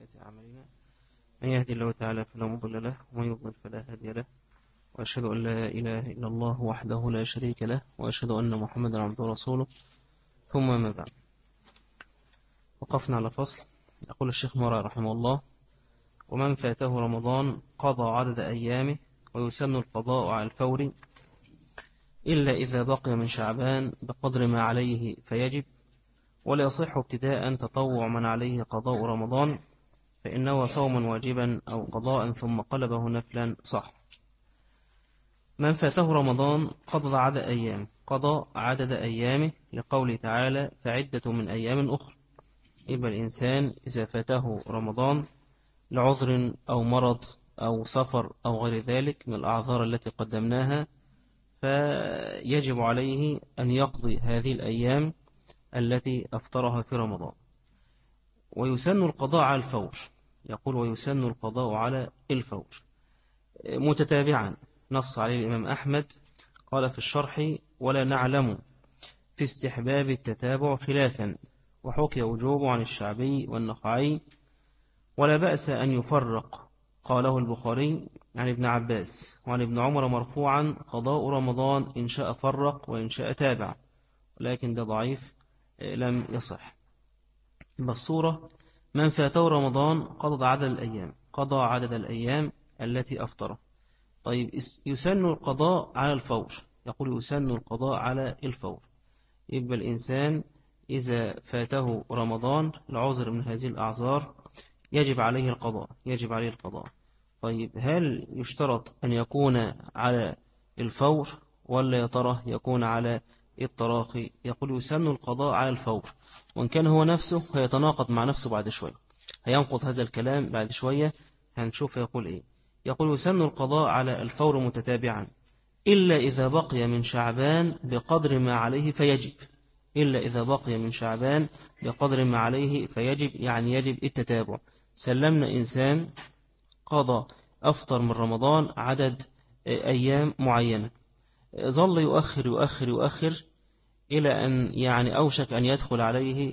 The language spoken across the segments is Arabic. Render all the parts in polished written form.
سيئات أعمالنا من يهدي الله تعالى فلا مضل له ومن يضلل فلا هادي له وأشهد أن لا إله إلا الله وحده لا شريك له وأشهد أن محمدا عبده ورسوله ثم ما بعد. وقفنا على فصل. يقول الشيخ مرعي رحمه الله: ومن فاته رمضان قضى عدد أيامه ويسن القضاء على الفور إلا إذا بقي من شعبان بقدر ما عليه فيجب، ولا يصح ابتداء تطوع من عليه قضاء رمضان فإنه صوم واجبا أو قضاء ثم قلبه نفلا صح. من فاته رمضان قضى عدد أيامه لقوله تعالى: فعدة من أيام أخرى. يبقى الإنسان إذا فاته رمضان لعذر أو مرض أو سفر أو غير ذلك من الأعذار التي قدمناها، فيجب عليه أن يقضي هذه الأيام التي أفطرها في رمضان. ويسن القضاء على الفور. يقول: ويسن القضاء على الفور متتابعا. نص عليه الإمام أحمد، قال في الشرح: ولا نعلم في استحباب التتابع خلافا، وحكي وجوب عن الشعبي والنخعي، ولا بأس أن يفرق. قاله البخاري عن ابن عباس وعن ابن عمر مرفوعا: قضاء رمضان إن شاء فرق وإن شاء تابع، ولكن ده ضعيف لم يصح. بالصورة: من فاته رمضان قضى عدد الأيام التي أفطره. طيب، يسن القضاء على الفور. يقول: يسن القضاء على الفور. يبقى الإنسان إذا فاته رمضان لعذر من هذه الأعذار يجب عليه القضاء. طيب، هل يشترط أن يكون على الفور ولا يا ترى يكون على التراخي؟ يقول: يسن القضاء على الفور، وإن كان هو نفسه هيتناقض مع نفسه بعد شوية، هينقض هذا الكلام بعد شوية، هنشوف يقول إيه. يقول: يسن القضاء على الفور متتابعا إلا إذا بقي من شعبان بقدر ما عليه فيجب. يعني يجب التتابع. سلمنا إنسان قضى أفطر من رمضان عدد أيام معينة، ظل يؤخر إلى أن يعني أوشك أن يدخل عليه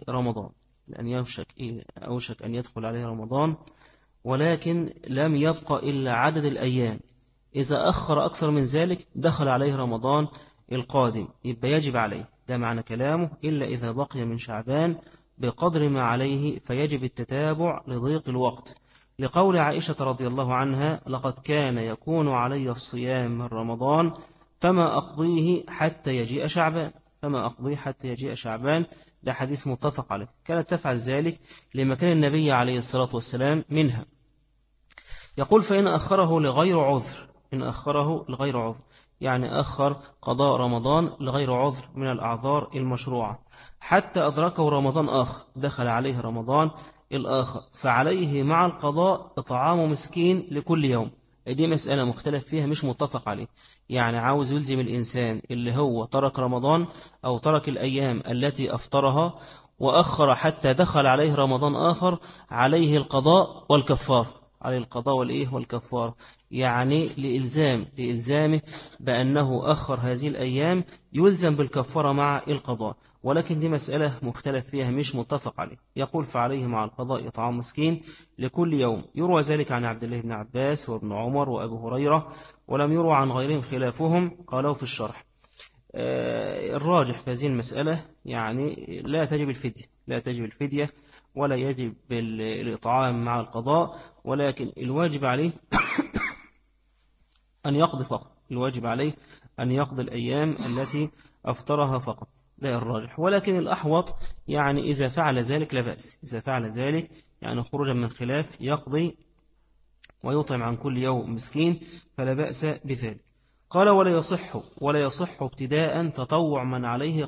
رمضان، ولكن لم يبقى إلا عدد الأيام. إذا أخر أكثر من ذلك دخل عليه رمضان القادم، يبقى يجب عليه. ده معنى كلامه: إلا إذا بقي من شعبان بقدر ما عليه فيجب التتابع لضيق الوقت، لقول عائشة رضي الله عنها: لقد كان يكون علي الصيام من رمضان فما أقضيه حتى يجيء شعبان. ده حديث متفق عليه. كانت تفعل ذلك لما كان النبي عليه الصلاة والسلام منها. يقول: فإن أخره لغير عذر، يعني أخر قضاء رمضان لغير عذر من الأعذار المشروعة حتى أدركه رمضان آخر، دخل عليه رمضان الآخر، فعليه مع القضاء إطعام مسكين لكل يوم. دي مسألة مختلف فيها، مش متفق عليه. يعني عاوز يلزم الإنسان اللي هو ترك رمضان أو ترك الأيام التي أفطرها وأخر حتى دخل عليه رمضان آخر، عليه القضاء والكفار. يعني لإلزامه بأنه أخر هذه الأيام يلزم بالكفارة مع القضاء، ولكن دي مسألة مختلف فيها، مش متفق عليه. يقول: فعليه مع القضاء إطعام مسكين لكل يوم. يروى ذلك عن عبد الله بن عباس وابن عمر وأبو هريرة، ولم يروى عن غيرهم خلافهم. قالوا في الشرح: الراجح في هذه المسألة يعني لا تجب الفدية ولا يجب الإطعام مع القضاء، ولكن الواجب عليه أن يقضي فقط. الأيام التي أفطرها فقط، ده الراجح. ولكن الأحوط يعني إذا فعل ذلك لا بأس. يعني خروجا من خلاف يقضي ويطعم عن كل يوم مسكين، فلا بأس بذلك. قال: ولا يصح ابتداء تطوع من عليه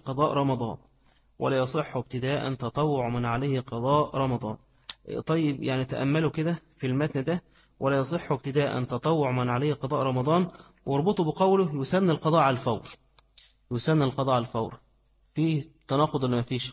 قضاء رمضان. طيب، يعني تأملوا كده في المتن ده: ولا يصح ابتداء تطوع من عليه قضاء رمضان، واربطوا بقوله: يسن القضاء على الفور. فيه تناقض ولا ما فيش؟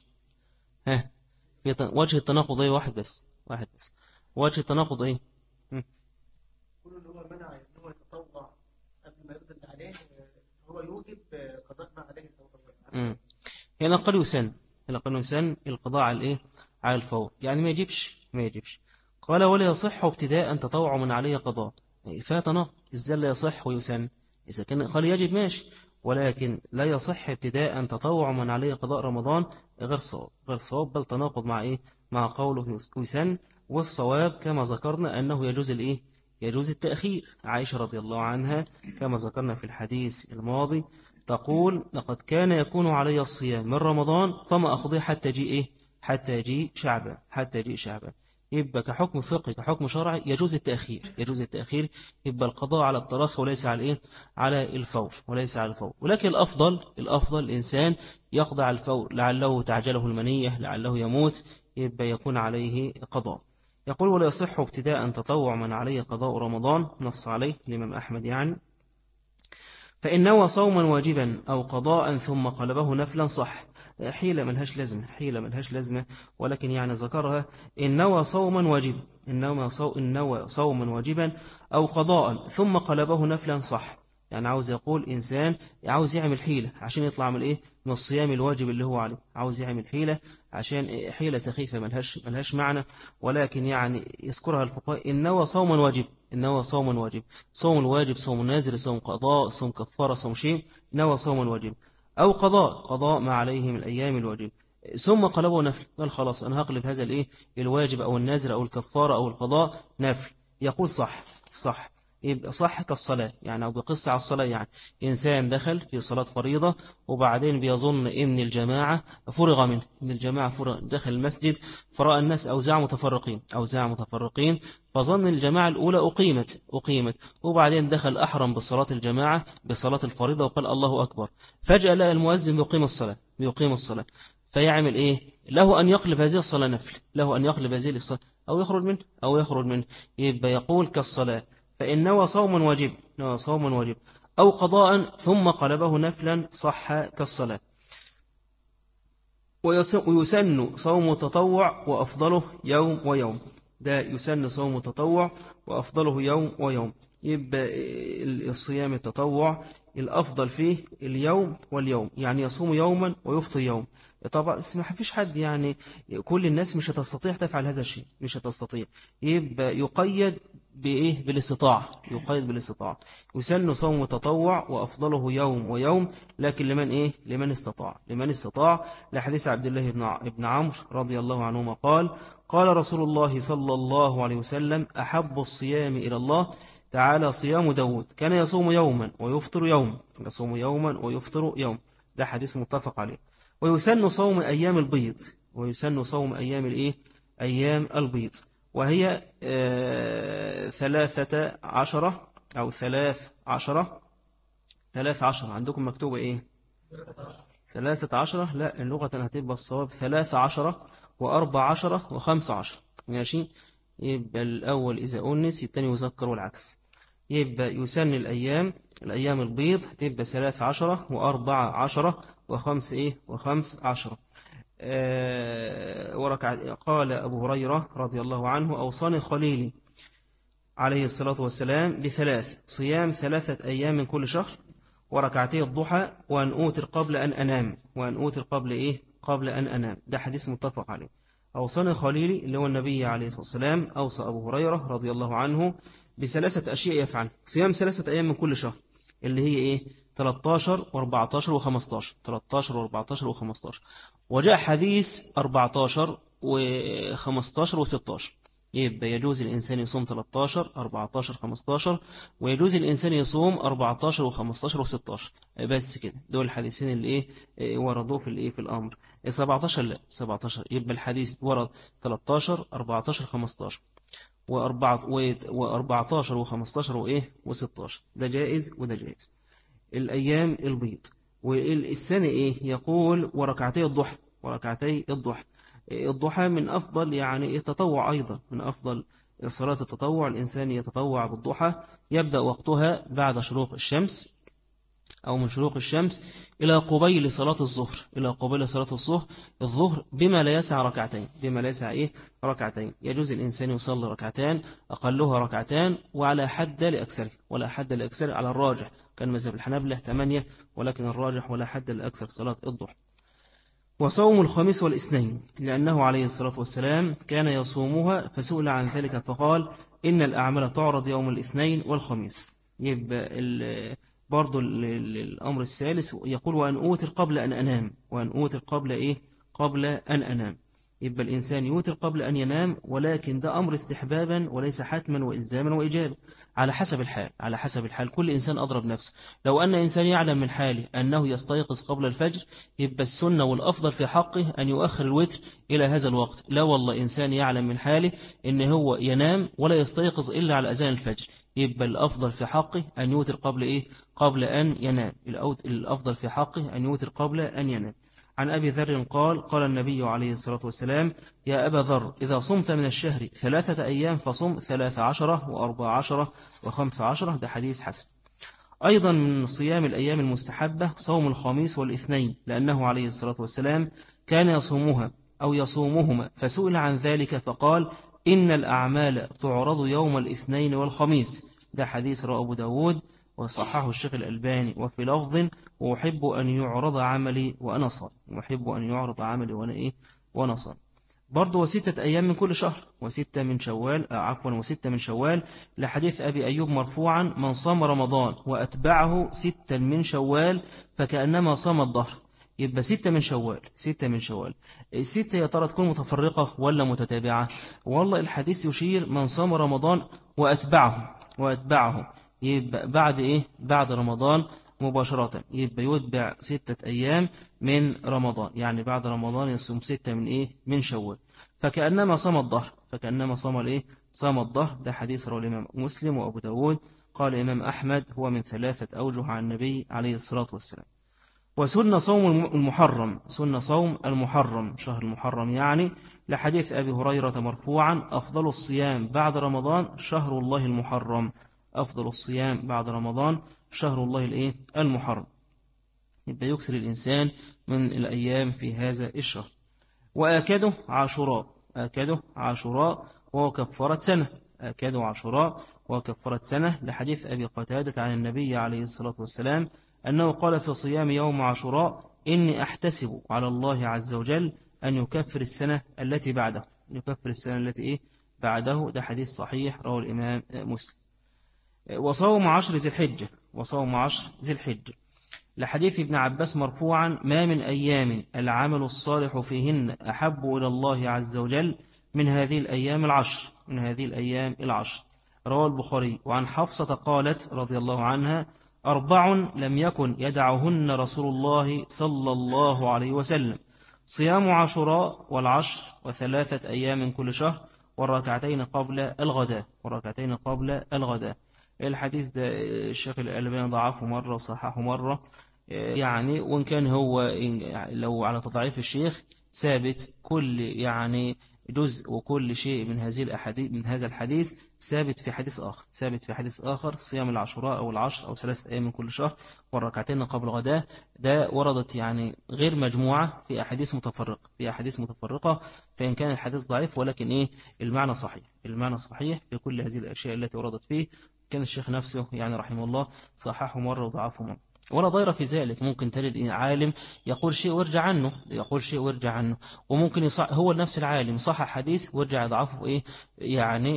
وجه التناقض ايه؟ واحد بس. وجه التناقض ايه؟ كل اللي هو منع ان هو يتطوع قبل ما يقضي عليه، هو يوجب قضاء ما عليه الفور. هنا قال يسن القضاء على الايه؟ على الفور، يعني ما يجيبش. قال ولا يصح ابتداء تطوع من عليه قضاء. فاتنا إزاي لا يصح ويسن؟ إذا كان قال يجب ماشي، ولكن لا يصح ابتداء تطوع من عليه قضاء رمضان غير صواب، غير صواب، بل تناقض مع إيه؟ مع قوله يسن. والصواب كما ذكرنا أنه يجوز الإيه؟ يجوز التأخير. عائشة رضي الله عنها كما ذكرنا في الحديث الماضي تقول لقد كان يكون علي الصيام من رمضان فما أقضي حتى يجيء إيه؟ حتى يجيء شعبان، حتى يجيء شعبان. يبقى كحكم فقهي كحكم شرعي يجوز التأخير، يجوز التأخير. يبقى القضاء على التراخي وليس على إيه؟ على الفور، وليس على الفور. ولكن الأفضل الإنسان يقضي على الفور، لعله تعجله المنية، لعله يموت، يبقى يكون عليه قضاء. يقول ولا يصح ابتداء تطوع من عليه قضاء رمضان، نص عليه الإمام أحمد يعني. فإن نوى صوما واجبا أو قضاء ثم قلبه نفلا صح. حيلة ملهاش لازمة، حيلة ملهاش لازمة، ولكن يعني ذكرها. إن نوى صوما واجبا، إن نوى صوما واجبا أو قضاء ثم قلبه نفلا صح. يعني عاوز يقول إنسان عاوز يعمل حيلة عشان يطلع من إيه؟ من الصيام الواجب اللي هو عليه، عاوز يعمل حيلة عشان حيلة سخيفة ملهاش معنى، ولكن يعني يذكرها الفقهاء. إن نوى صوما واجب، إن نوى صوما واجب، صوم الواجب، صوم نازل، صوم قضاء، صوم كفارة، صوم شيء، نوى صوما واجب أو قضاء ما عليه من الأيام الواجب ثم قلبه نفل، قال خلاص أنا هقلب هذا الإيه؟ الواجب أو النازل أو الكفارة أو القضاء نفل. يقول صح. يبقى صح كالصلاة يعني، أو بقص على الصلاة يعني. إنسان دخل في صلاة فريضة وبعدين بيظن إن الجماعة فرغ منه، إن الجماعة فرغ، دخل المسجد فرأى الناس أوزاع متفرقين، فظن الجماعة الأولى أقيمت، وبعدين دخل أحرم بصلاة الجماعة بصلاة الفريضة وقال الله أكبر. فجأة لقى المؤذن بيقيم الصلاة، فيعمل إيه؟ له أن يقلب هذه الصلاة نفل، له أن يقلب هذه الصلاة أو يخرج منه. يبقى يقول كالصلاة. فإن نوى صوما واجب أو قضاء ثم قلبه نفلا صح كالصلاة. ويسن صوم تطوع وأفضله يوم ويوم. ده يسن صوم تطوع وأفضله يوم ويوم. يبقى الصيام التطوع الأفضل فيه اليوم واليوم، يعني يصوم يوما ويفطر يوم. طبعا ما فيش حد يعني، كل الناس مش هتستطيع تفعل هذا الشيء، مش هتستطيع. يبقى يقيد بإيه؟ بالاستطاعة، يقيد بالاستطاعة. يسن صوم تطوع وأفضله يوم ويوم، لكن لمن إيه؟ لمن استطاع. لحديث عبد الله بن عمرو رضي الله عنهما قال رسول الله صلى الله عليه وسلم أحب الصيام إلى الله تعالى صيام داود كان يصوم يوما ويفطر يوم، ده حديث متفق عليه. ويسن صوم أيام البيض، أيام البيض، وهي 13 أو 13 عندكم مكتوبة إيه؟ 13. لا، اللغة هتبقى الصواب 13 و14 و15. ماشي. يبقى الأول إذا أنس الثاني يذكر والعكس. يبقى يسن الأيام البيض تبقى 13 و14 و15. قال أبو هريرة رضي الله عنه أوصاني خليلي عليه الصلاة والسلام بثلاث: صيام 3 أيام من كل شهر، وركعتي الضحى، وأن أوتر قبل أن أنام. قبل أن أنام. ده حديث متفق عليه. أوصاني خليلي اللي هو النبي عليه الصلاة والسلام أوصى أبو هريرة رضي الله عنه ب3 أشياء يفعل: صيام 3 أيام من كل شهر، اللي هي إيه؟ 13 و14 و15. 13 و14 و15. وجاء حديث 14 و15 و16. يبقى يجوز الإنسان يصوم 13 14 15، ويجوز الإنسان يصوم 14 و15 و16. بس كده، دول الحديثين اللي وردوا في الأمر. 17 لا، 17 يبقى الحديث ورد 13 14 15 و14 و15 و16. ده جائز وده جائز. الأيام البيض. والسنة يقول وركعتي الضحى من أفضل يعني التطوع، أيضا من أفضل صلاة التطوع. الإنسان يتطوع بالضحى، يبدأ وقتها بعد شروق الشمس أو من شروق الشمس إلى قبيل صلاة الظهر بما لا يسع ركعتين. يجوز الإنسان يصلي ركعتان، أقلها ركعتان، وعلى حد لأكثر على الراجح. كان مذهب الحنابلة 8، ولكن الراجح ولا حد لأكثر صلاة الضحى. وصوم الخميس والاثنين لأنه عليه الصلاة والسلام كان يصومها فسئل عن ذلك فقال إن الأعمال تعرض يوم الاثنين والخميس. يبقى برضو الأمر الثالث يقول وأن أوتر قبل أن أنام. وأن أوتر قبل إيه؟ قبل أن أنام. يبقى الإنسان يوتر قبل أن ينام، ولكن ده أمر استحبابا وليس حتما وإلزاما وإجابا، على حسب الحال. على حسب الحال، كل إنسان أضرب نفسه. لو أن إنسان يعلم من حاله أنه يستيقظ قبل الفجر، يبقى السنة والأفضل في حقه أن يؤخر الوتر إلى هذا الوقت. لا والله، إنسان يعلم من حاله أن هو ينام ولا يستيقظ إلا على أذان الفجر، يبقى الأفضل في حقه أن يوتر قبل إيه؟ قبل أن ينام. الأفضل في حقه أن يوتر قبل أن ينام. عن أبي ذر قال قال النبي عليه الصلاة والسلام يا أبا ذر إذا صمت من الشهر 3 أيام فصم 13 و14 و15. ده حديث حسن. أيضا من صيام الأيام المستحبة صوم الخميس والاثنين لأنه عليه الصلاة والسلام كان يصومها أو يصومهما فسئل عن ذلك فقال إن الأعمال تعرض يوم الاثنين والخميس. ده حديث رواه أبو داود وصححه الشيخ الألباني. وفي لفظ وأحب أن يعرض عملي وأنا صائم. وأحب أن يعرض عملي وأنا صائم. برضو 6 أيام من كل شهر وستة من شوال لحديث أبي أيوب مرفوعا من صام رمضان وأتبعه 6 من شوال فكأنما صام الظهر. يبقى 6 من شوال. 6 من شوال. الستة يا ترى تكون متفرقة ولا متتابعة؟ والله الحديث يشير من صام رمضان وأتبعه يبقى بعد إيه؟ بعد رمضان مباشرة. يبقى يتبع 6 أيام من رمضان، يعني بعد رمضان يصوم 6 من إيه؟ من شوال فكأنما صام الظهر. فكأنما صام الإيه؟ صام الظهر. ده حديث رواه الإمام مسلم وأبو داود. قال الإمام أحمد هو من 3 أوجه عن النبي عليه الصلاة والسلام. وسن صوم المحرم. سن صوم المحرم شهر المحرم يعني لحديث أبي هريرة مرفوعا أفضل الصيام بعد رمضان شهر الله المحرم. أفضل الصيام بعد رمضان شهر الله الإيه؟ المحرم. يبقى يكسر الإنسان من الأيام في هذا الشهر. وآكده عاشوراء. آكده عاشوراء وهو كفارة سنة. آكده عاشوراء وهو كفارة سنة لحديث أبي قتادة عن النبي عليه الصلاة والسلام أنه قال في صيام يوم عاشوراء إني أحتسب على الله عز وجل أن يكفر السنة التي بعده. يكفر السنة التي إيه؟ بعده. ده حديث صحيح رواه الإمام مسلم. وصوم 10 ذي الحجة. وصوم 10 ذي الحجة لحديث ابن عباس مرفوعا ما من أيام العمل الصالح فيهن أحب إلى الله عز وجل من هذه الأيام العشر. من هذه الأيام العشر. رواه البخاري. وعن حفصة قالت رضي الله عنها 4 لم يكن يدعهن رسول الله صلى الله عليه وسلم صيام عاشوراء والعشر و3 أيام من كل شهر والركعتين قبل الغداء. والركعتين قبل الغداء. الحديث ده الشيخ الألباني ضعفه مرة وصححه مرة، يعني وإن كان هو لو على تضعيف الشيخ ثابت كل يعني جزء وكل شيء من هذه الأحاديث من هذا الحديث ثابت في حديث آخر. ثابت في حديث آخر صيام العاشوراء أو العشر أو 3 أيام من كل شهر والركعتين قبل غداء. ده وردت يعني غير مجموعة في أحاديث متفرقة. في أحاديث متفرقة فإن كان الحديث ضعيف ولكن إيه المعنى صحيح. المعنى صحيح في كل هذه الأشياء التي وردت فيه. كان الشيخ نفسه يعني رحمه الله صححه مرة وضعفه مرة. ولا ضير في ذلك. ممكن تجد عالم يقول شيء ويرجع عنه. يقول شيء ويرجع عنه. وممكن هو نفس العالم صحح حديث ويرجع يضعفه في إيه يعني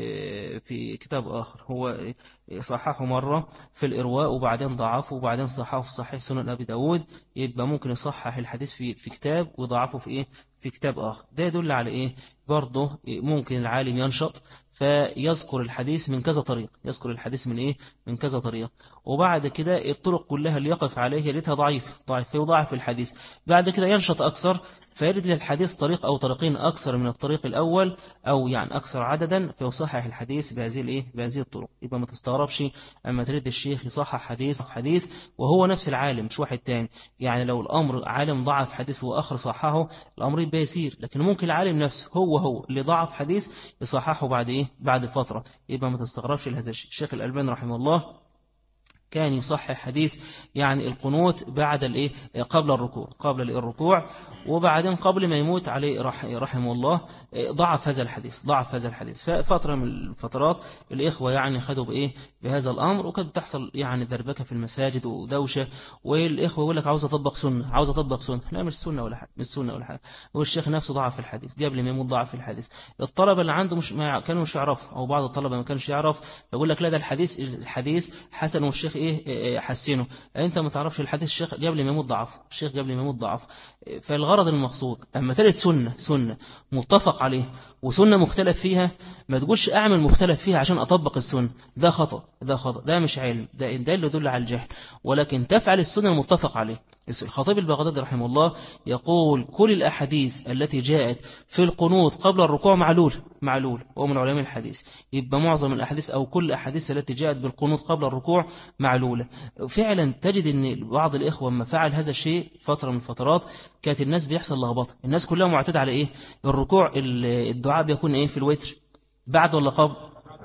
في كتاب آخر. هو صححه مرة في الإرواء وبعدين ضعفه وبعدين صححه في صحيح سنن أبي داود. يبقى ممكن يصحح الحديث في كتاب وضعفه في إيه في كتاب آخر. ده يدل على إيه برضه ممكن العالم ينشط فيذكر الحديث من كذا طريق. يذكر الحديث من إيه من كذا طريق. وبعد كده الطرق كلها اللي يقف عليها يريدها ضعيف فيضاعف الحديث. بعد كده ينشط أكثر فيرد للحديث طريق أو طريقين أكثر من الطريق الأول أو يعني أكثر عددا فيصحح الحديث بهذه الطرق. يبقى ما تستغربش أما تريد الشيخ يصحح حديث وهو نفس العالم مش واحد تاني. يعني لو الأمر عالم ضعف حديث وآخر صححه الأمر يبقى يسير. لكن ممكن العالم نفسه هو اللي ضعف حديث يصححه بعد فترة. يبقى ما تستغربش لهذا الشيء. الشيخ الألباني رحمه الله كان يصحح حديث يعني القنوت بعد الايه قبل الركوع، قبل الركوع، وبعدين قبل ما يموت عليه رحمه الله ضعف هذا الحديث، ضعف هذا الحديث. ففترة من الفترات الإخوة يعني خدوا بإيه بهذا الأمر، وكانت بتحصل يعني دربكة في المساجد ودوشة، والإخوة يقول لك عاوز أطبق سنة، عاوز أطبق سنة. لا، مش سنة ولا حاجة، مش سنة ولا حاجة. والشيخ نفسه ضعف الحديث قبل ما يموت، ضعف الحديث. الطلبة اللي عنده مش ما كانوا مش يعرفوا، أو بعض الطلبة ما كانش يعرف، يقول لك لا ده الحديث حسن والشيخ حسنه. أنت ما تعرفش الحديث، الشيخ قبل ما يموت ضعف، الشيخ قبل ما يموت ضعف. فالغرض المقصود أما تجد سنة متفق عليه وسنة مختلف فيها، ما تقولش أعمل مختلف فيها عشان أطبق السنة، ده خطأ، ده خطأ، ده مش علم، ده اللي يدل على الجهل. ولكن تفعل السنة المتفق عليه. الخطيب البغدادي رحمه الله يقول كل الأحاديث التي جاءت في القنوت قبل الركوع معلول، وهو من علماء الحديث. يبقى معظم الأحاديث أو كل الأحاديث التي جاءت بالقنوت قبل الركوع معلولة. فعلا تجد أن بعض الإخوة لما فعل هذا الشيء فترة من الفترات كانت الناس بيحصل لخبطة، الناس كلها معتادة على إيه الركوع، الدعاء بيكون إيه في الوتر بعد ولا قبل؟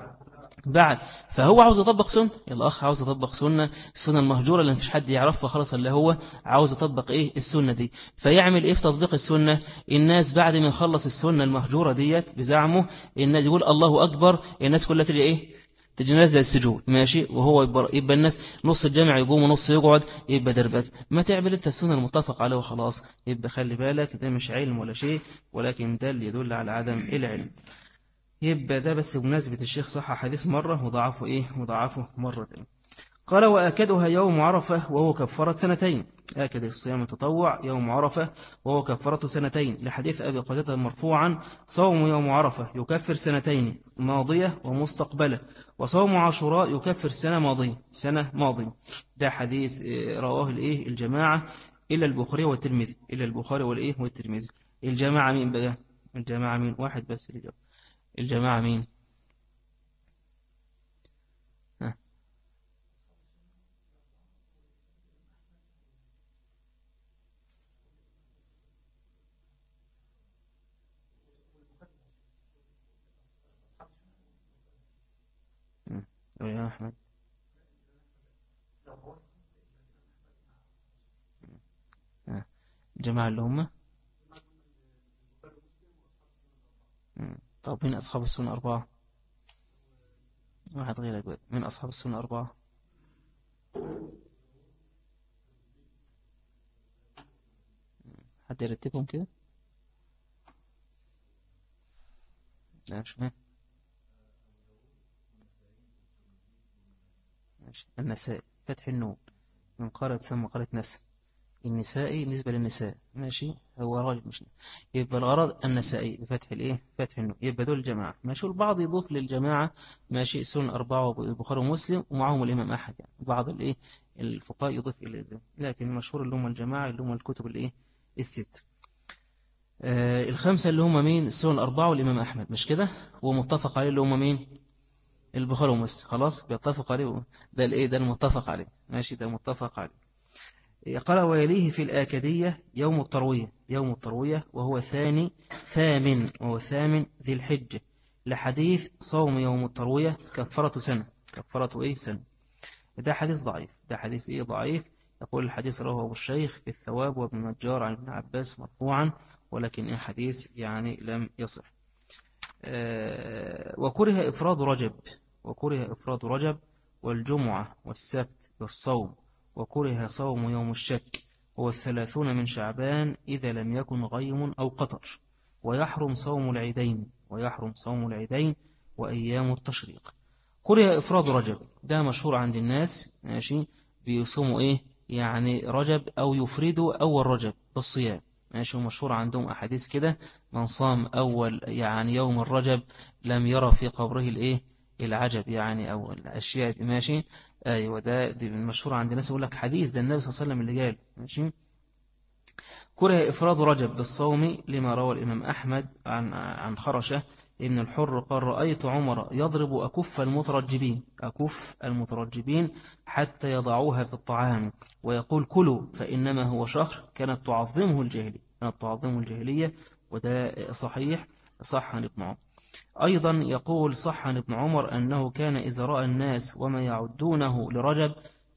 بعد. فهو عاوز يطبق سنة، الأخ عاوز يطبق السنة المهجورة اللي مفيش حد يعرفها خلاص، اللي هو عاوز يطبق إيه السنة دي. فيعمل إيه في تطبيق السنة؟ الناس بعد ما يخلص السنة المهجورة ديت بزعمه، الناس يقول الله أكبر، الناس كلها تجي إيه تجي نازله السجود، ماشي، وهو يبقى الناس نص الجامع يقوم ونص يقعد، يبقى دربك. ما تعمل انت السنة المتفق عليه وخلاص. يبقى خلي بالك ده مش علم ولا شيء، ولكن ده اللي يدل على عدم العلم. يبقى ده بس بمناسبة الشيخ صح حديث مرة وضعفه مرة تانية. قال وآكدها يوم عرفة وهو كفارة سنتين. آكد الصيام التطوع يوم عرفة وهو كفارة سنتين، لحديث أبي قتادة مرفوعا صوم يوم عرفة يكفر سنتين ماضية ومستقبلة، وصوم عاشوراء يكفر سنة ماضية. ده حديث رواه الجماعة إلا البخاري والترمذي، والترمذي. الجماعة مين بقى؟ الجماعة مين؟ واحد بس اللي جاب. الجماعة مين؟ يا أحمد. الجماعة اللي هم طب من أصحاب السنة أربعة؟ واحد غيرك بقى. من أصحاب السنة أربعة؟ حد يرتبهم كده؟ لا مش مهم. النساء فتح النون من قرأ تسمى قرأة نساء. النسائي نسبة للنساء، ماشي، هو راجل مش. يبقى الغرض النسائي بفتح فتح النون، يبقى دول الجماعة، ماشي. البعض يضيف للجماعة ماشي سنة أربعة البخاري ومسلم ومعهم الإمام أحد، يعني بعض الفقهاء يضيف إلى ذلك، لكن المشهور اللي هم الجماعة اللي هم الكتب الست. الخمسة اللي هم مين؟ السنة الأربعة والإمام أحمد، مش كده؟ ومتفق عليه اللي هم مين؟ البخاري ومسلم، خلاص بيتفق عليه. ده ده المتفق عليه، ماشي، ده متفق عليه. قال ويليه في الآكدية يوم التروية وهو ثامن ذي الحجة، لحديث صوم يوم التروية كفارة سنة. سنة. ده حديث ضعيف، ضعيف. يقول الحديث رواه أبو الشيخ في الثواب وابن نجار عن ابن عباس مرفوعا، ولكن حديث يعني لم يصح. وكره إفراد رجب والجمعة والسبت والصوم، وكره صوم يوم الشك هو 30 من شعبان إذا لم يكن غيم أو قطر، ويحرم صوم العيدين وأيام التشريق. كره إفراد رجب، ده مشهور عند الناس، ماشي، بيصوموا يعني رجب أو يفردوا أول رجب بالصيام، ماشي. ومشهور عندهم أحاديث كده، من صام أول يعني يوم الرجب لم يرى في قبره العجب، يعني أو الأشياء، ماشي. أيوة، دي المشهور عند الناس، يقول لك حديث ده النبي صلى الله عليه وسلم اللي قال، ماشي. كره إفراد رجب بالصوم لما روى الإمام أحمد عن خرشة إن الحر قال رأيت عمر يضرب أكف المترجبين حتى يضعوها في الطعام ويقول كلوا فإنما هو شهر كانت تعظمه الجاهلية. وده صحيح، صح عن ابن عمر. أيضا يقول صح عن ابن عمر أنه كان إذا رأى الناس وما يعدونه لرجب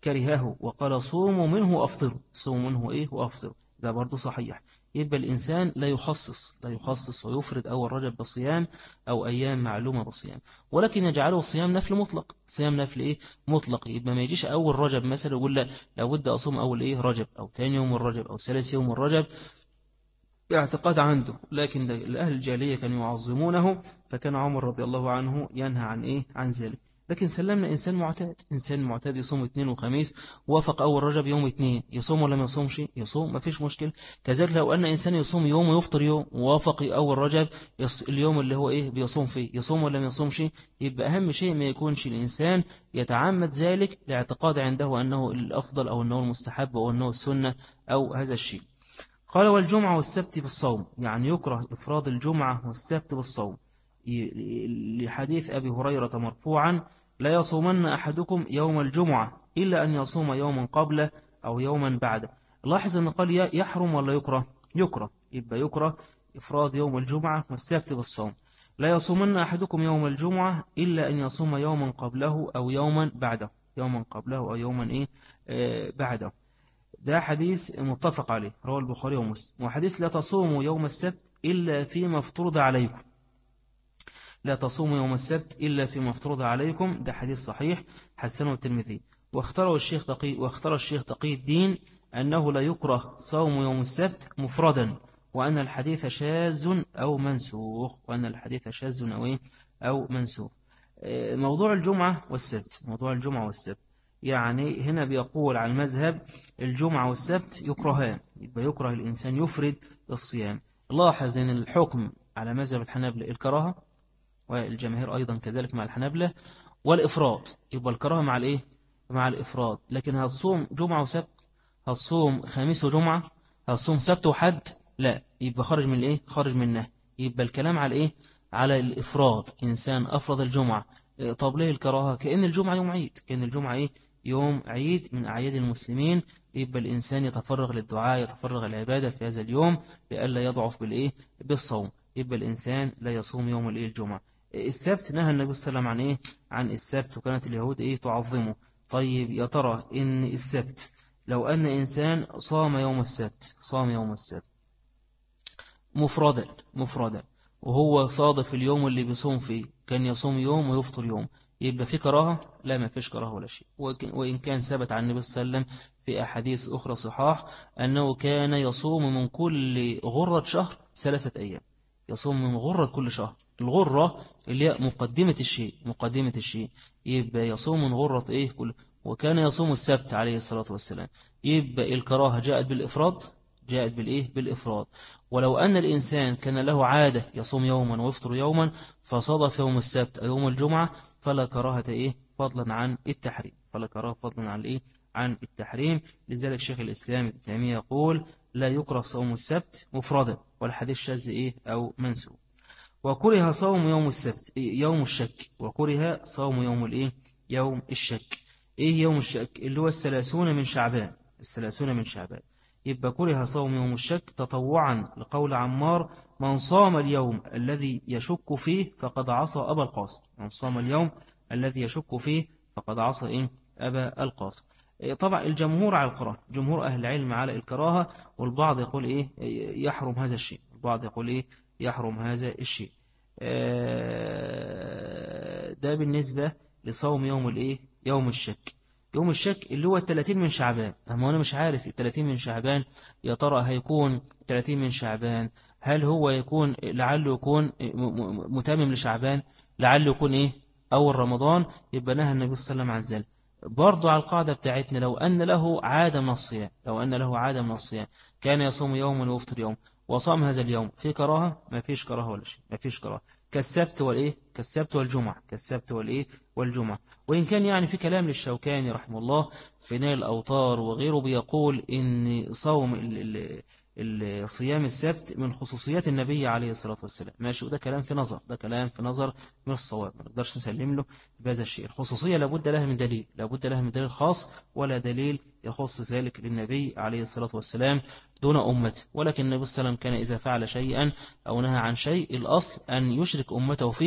كرهه وقال صوموا منه وأفطروا، صوموا منه إيه وأفطروا، ده برضو صحيح. يبقى الإنسان لا يخصص ويفرد أول رجب بصيام أو أيام معلومة بصيام، ولكن يجعله صيام نفل مطلق، صيام نفل إيه مطلق. يبقى ما يجيش أول رجب مثلا يقول لا لابد أصوم أول إيه رجب أو تاني يوم الرجب أو ثالث يوم الرجب، اعتقاد عنده. لكن الأهل الجاهلية كانوا يعظمونه، فكان عمر رضي الله عنه ينهى عن إيه عن ذلك. لكن سلمنا إنسان معتاد يصوم اثنين وخميس، وافق أول رجب يوم اثنين، يصوم ولا ما يصومش؟ يصوم، ما فيش مشكلة. كذلك لو أن إنسان يصوم يوم ويفطر يوم، ووافق أول رجب اليوم اللي هو إيه بيصوم فيه، يصوم ولا ما يصومش؟ يبقى أهم شيء ما يكونش الإنسان يتعمد ذلك لاعتقاد عنده أنه الأفضل أو أنه المستحب أو أنه السنة أو هذا الشيء. قال والجمعة والسبت بالصوم، يعني يكره إفراد الجمعة والسبت بالصوم، لحديث أبي هريرة مرفوعا لا يصومن أحدكم يوم الجمعة إلا أن يصوم يوما قبله أو يوما بعده. لاحظ أن قال يحرم ولا يكره؟ يكره، يبقى يكره إفراد يوم الجمعة والسبت بالصوم. لا يصومن أحدكم يوم الجمعة إلا أن يصوم يوما قبله أو يوما بعده، يوما قبله أو يوما بعده. ده حديث متفق عليه رواه البخاري ومسلم. وحديث لا تصوموا يوم السبت إلا فيما افترض عليكم، لا تصوموا يوم السبت إلا فيما افترض عليكم، ده حديث صحيح حسنه الترمذي. واختار الشيخ تقي الدين أنه لا يكره صوم يوم السبت مفردا، وأن الحديث شاذ أو منسوخ، أو منسوخ. موضوع الجمعة والسبت يعني هنا بيقول على المذهب الجمعة والسبت يكرهان، يبقى يكره الإنسان يفرد الصيام. لاحظ أن الحكم على مذهب الحنابلة الكراهة، والجماهير أيضا كذلك مع الحنابلة، والإفراد، يبقى الكراهة مع الإيه؟ مع الإفراد. لكن هتصوم جمعة وسبت، هتصوم خميس وجمعة، هتصوم سبت وحد، لا، يبقى خارج من الإيه؟ خارج من النهي. يبقى الكلام على الإيه؟ على الإفراد، إنسان أفرض الجمعة. طب ليه الكراهة؟ كأن الجمعة يوم عيد، كأن الجمعة إيه؟ يوم عيد من أعياد المسلمين، يبقى الإنسان يتفرغ للدعاء، يتفرغ العبادة في هذا اليوم لئلا يضعف بالإيه؟ بالصوم. يبقى الإنسان لا يصوم يوم الإيه؟ الجمعة. السبت نهى النبي صلى الله عليه وسلم عن إيه؟ عن السبت، وكانت اليهود إيه؟ تعظمه. طيب يا ترى إن السبت لو أن إنسان صام يوم السبت مفردا وهو صادف اليوم اللي بيصوم فيه، كان يصوم يوم ويفطر يوم، يبقى في كراهة؟ لا، ما فيش كراهة ولا شيء. وإن كان ثبت عن النبي صلى الله عليه وسلم في أحاديث أخرى صحاح أنه كان يصوم من كل غرة شهر 3 أيام، يصوم من غرة كل شهر. الغرة اللي هي مقدمة الشيء، يبقى يصوم من غرة إيه كل. وكان يصوم السبت عليه الصلاة والسلام. يبقى الكراهة جاءت بالإفراد. ولو أن الإنسان كان له عادة يصوم يوما ويفطر يوما، فصادف يوم السبت أو يوم الجمعة، فلا كراهة فضلا عن التحريم. لذلك شيخ الإسلام ابن تيمية يقول لا يكره صوم السبت مفردا، والحديث شاذ أو منسوخ. وكره صوم يوم السبت يوم الشك، وكره صوم يوم الشك. يوم الشك اللي هو 30 من شعبان. يبقى كره صوم يوم الشك تطوعا لقول عمار من صام اليوم الذي يشك فيه فقد عصى أبا القاسم، أبا القاسم. طبعا الجمهور على الكراهة، جمهور أهل العلم على الكراهة، والبعض يقول يحرم هذا الشيء. ده بالنسبة لصوم يوم الشك. يوم الشك اللي هو 30 من شعبان. أما أنا مش عارف 30 من شعبان يا ترى هيكون 30 من شعبان، هل هو يكون لعله يكون متمم لشعبان، لعله يكون أول رمضان. يبقى نهى النبي صلى الله عليه وسلم عن ذلك. برضو على القاعدة بتاعتنا لو أن له عادة من الصيام، كان يصوم يوم ويفطر يوم وصام هذا اليوم، في كراهة؟ ما فيش كراهة ولا شيء، ما فيش كراهة. كالسبت والجمعة. وإن كان في كلام للشوكاني رحمه الله في نيل الأوطار وغيره بيقول إن صوم صيام السبت من خصوصيات النبي عليه الصلاة والسلام. ماشي، وده كلام في نظر من الصواب، ما نقدرش نسلم له بهذا الشيء. الخصوصية لابد لها من دليل خاص، ولا دليل يخص ذلك للنبي عليه الصلاة والسلام دون أمته. ولكن النبي صلى الله عليه وسلم كان إذا فعل شيئا أو نهى عن شيء الأصل أن يشرك أمته فيه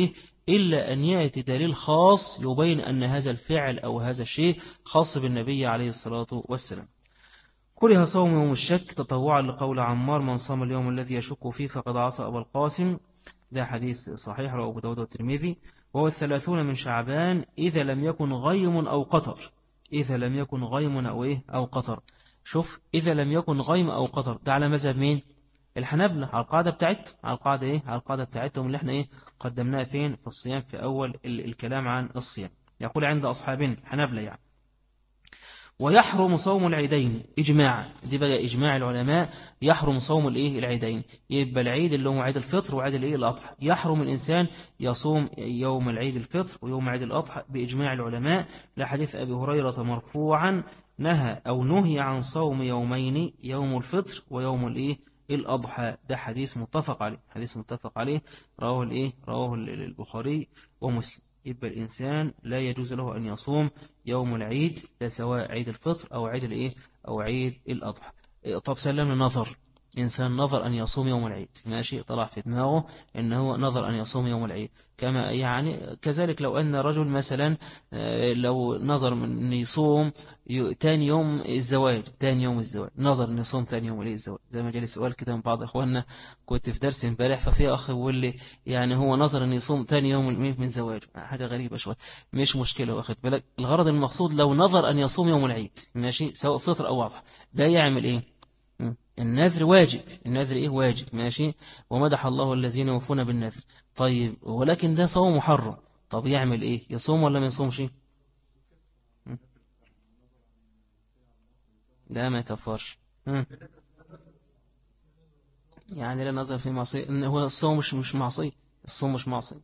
إلا أن يأتي دليل خاص يبين أن هذا الفعل أو هذا الشيء خاص بالنبي عليه الصلاة والسلام. كره صوم يوم الشك تطوعا لقول عمار: من صام اليوم الذي يشك فيه فقد عصى أبا القاسم. ده حديث صحيح رواه أبو داود والترمذي. وهو 30 من شعبان إذا لم يكن غيم أو قطر. إذا لم يكن غيم أو قطر. شوف، إذا لم يكن غيم أو قطر، ده على مذهب مين؟ الحنابلة، على القاعدة بتاعتهم، على القاعدة بتاعتهم اللي احنا قدمناها فين في الصيام في أول الكلام عن الصيام. يقول عند أصحابنا الحنابلة يعني. ويحرم صوم العيدين إجماع، دي بقى إجماع العلماء، يحرم صوم العيدين. يبقى العيد اللي هو عيد الفطر وعيد الأضحى، يحرم الإنسان يصوم يوم العيد الفطر ويوم عيد الأضحى بإجماع العلماء، لحديث أبي هريرة مرفوعا: نهي عن صوم يومين، يوم الفطر ويوم الأضحى. ده حديث متفق عليه، رواه البخاري ومسلم. يبقى الإنسان لا يجوز له أن يصوم يوم العيد، ده سواء عيد الفطر أو عيد الأضحى. طب سلمنا نظر، إنسان نظر أن يصوم يوم العيد، ماشي، طلع في دماغه أنه نظر أن يصوم يوم العيد. كما يعني كذلك لو أن رجل مثلا لو نظر أن يصوم تاني يوم الزواج، نظر أن يصوم تاني يوم الزواج. زي ما جالي سؤال كده من بعض إخواننا، كنت في درس امبارح، ففي أخ يقول لي يعني هو نظر أن يصوم تاني يوم من زواج، حاجة غريبة شوية. مش مشكلة، واخد بالك، الغرض المقصود لو نظر أن يصوم يوم العيد، ماشي، سواء فطر أو أضحى، ده يعمل إيه؟ النذر واجب، واجب، ماشي. ومدح الله الذين يوفون بالنذر. طيب، ولكن ده صوم محرم، طب يعمل ايه؟ يصوم ولا ما يصومش؟ لا، ما يكفرش. يعني لا نظر في معصية، إن هو الصوم مش معصية، الصوم مش معصية.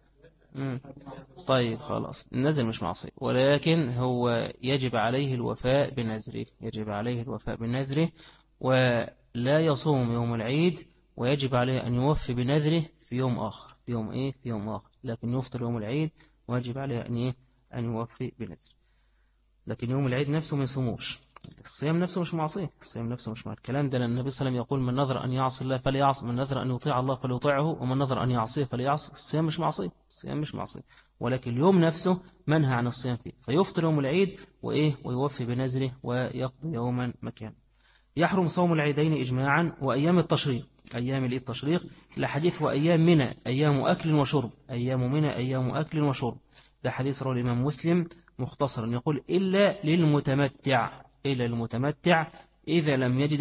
طيب خلاص، النذر مش معصية، ولكن هو يجب عليه الوفاء بنذره، ولا يصوم يوم العيد، ويجب عليه أن يوفي بنذره في يوم آخر، في يوم آخر، لكن يفطر يوم العيد، ويجب عليه أن يوفي بنذره، لكن يوم العيد نفسه ما يصوموش. الصيام نفسه مش معصية، الكلام ده، لأن النبي صلى الله عليه وسلم يقول: من نذر أن يعصي الله فليعصي، من نذر أن يطيع الله فليطيعه، ومن نذر أن يعصيه فليعصي. الصيام مش معصية، ولكن اليوم نفسه منهى عن الصيام فيه، فيفطر يوم العيد ويوفي بنذره ويقضي يوما مكانه. يحرم صوم العيدين إجماعا. وأيام التشريق، لحديث: وأيام منى أيام أكل وشرب، ده حديث رواه الإمام مسلم مختصرا، يقول: إلا للمتمتع إذا لم يجد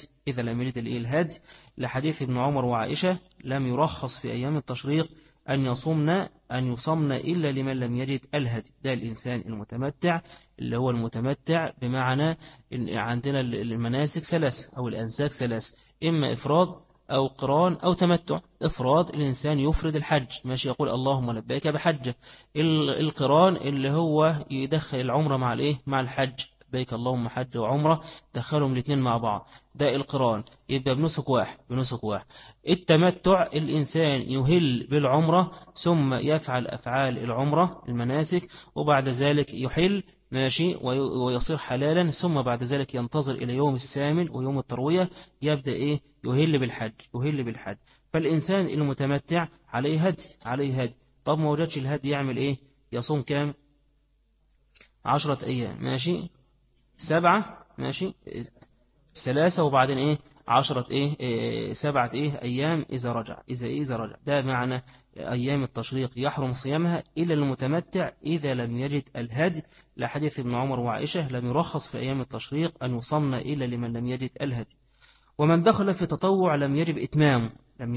الهدي، لحديث ابن عمر وعائشة: لم يرخص في أيام التشريق أن يصمن إلا لمن لم يجد الهدي. ده الإنسان المتمتع، اللي هو المتمتع بمعنى عندنا المناسك ثلاثة أو الأنساك ثلاثة: إما إفراد أو قران أو تمتع. إفراد، الإنسان يفرد الحج، ماشي، يقول: اللهم لبيك بحجة. القران اللي هو يدخل العمرة مع الحج، لبيك اللهم حج وعمرة، دخلهم الاثنين مع بعض، ده القران، يبقى بنسك واحد. التمتع، الإنسان يهل بالعمرة ثم يفعل أفعال العمرة المناسك، وبعد ذلك يحل، ماشي، ويصير حلالا، ثم بعد ذلك ينتظر إلى يوم الثامن ويوم التروية، يبدأ يهل بالحج. فالإنسان المتمتع عليه هدي. طب ما وجدش الهدي يعمل يصوم كام؟ 10 أيام، ماشي، 7، ماشي، 3، وبعدين 10 7 أيام إذا رجع. ده معنى أيام التشريق يحرم صيامها إلا المتمتع إذا لم يجد الهدي، لحديث ابن عمر وعائشة: لم يرخص في أيام التشريق أن يصمن إلا لمن لم يجد الهدي. ومن دخل في تطوع لم يجب إتمامه.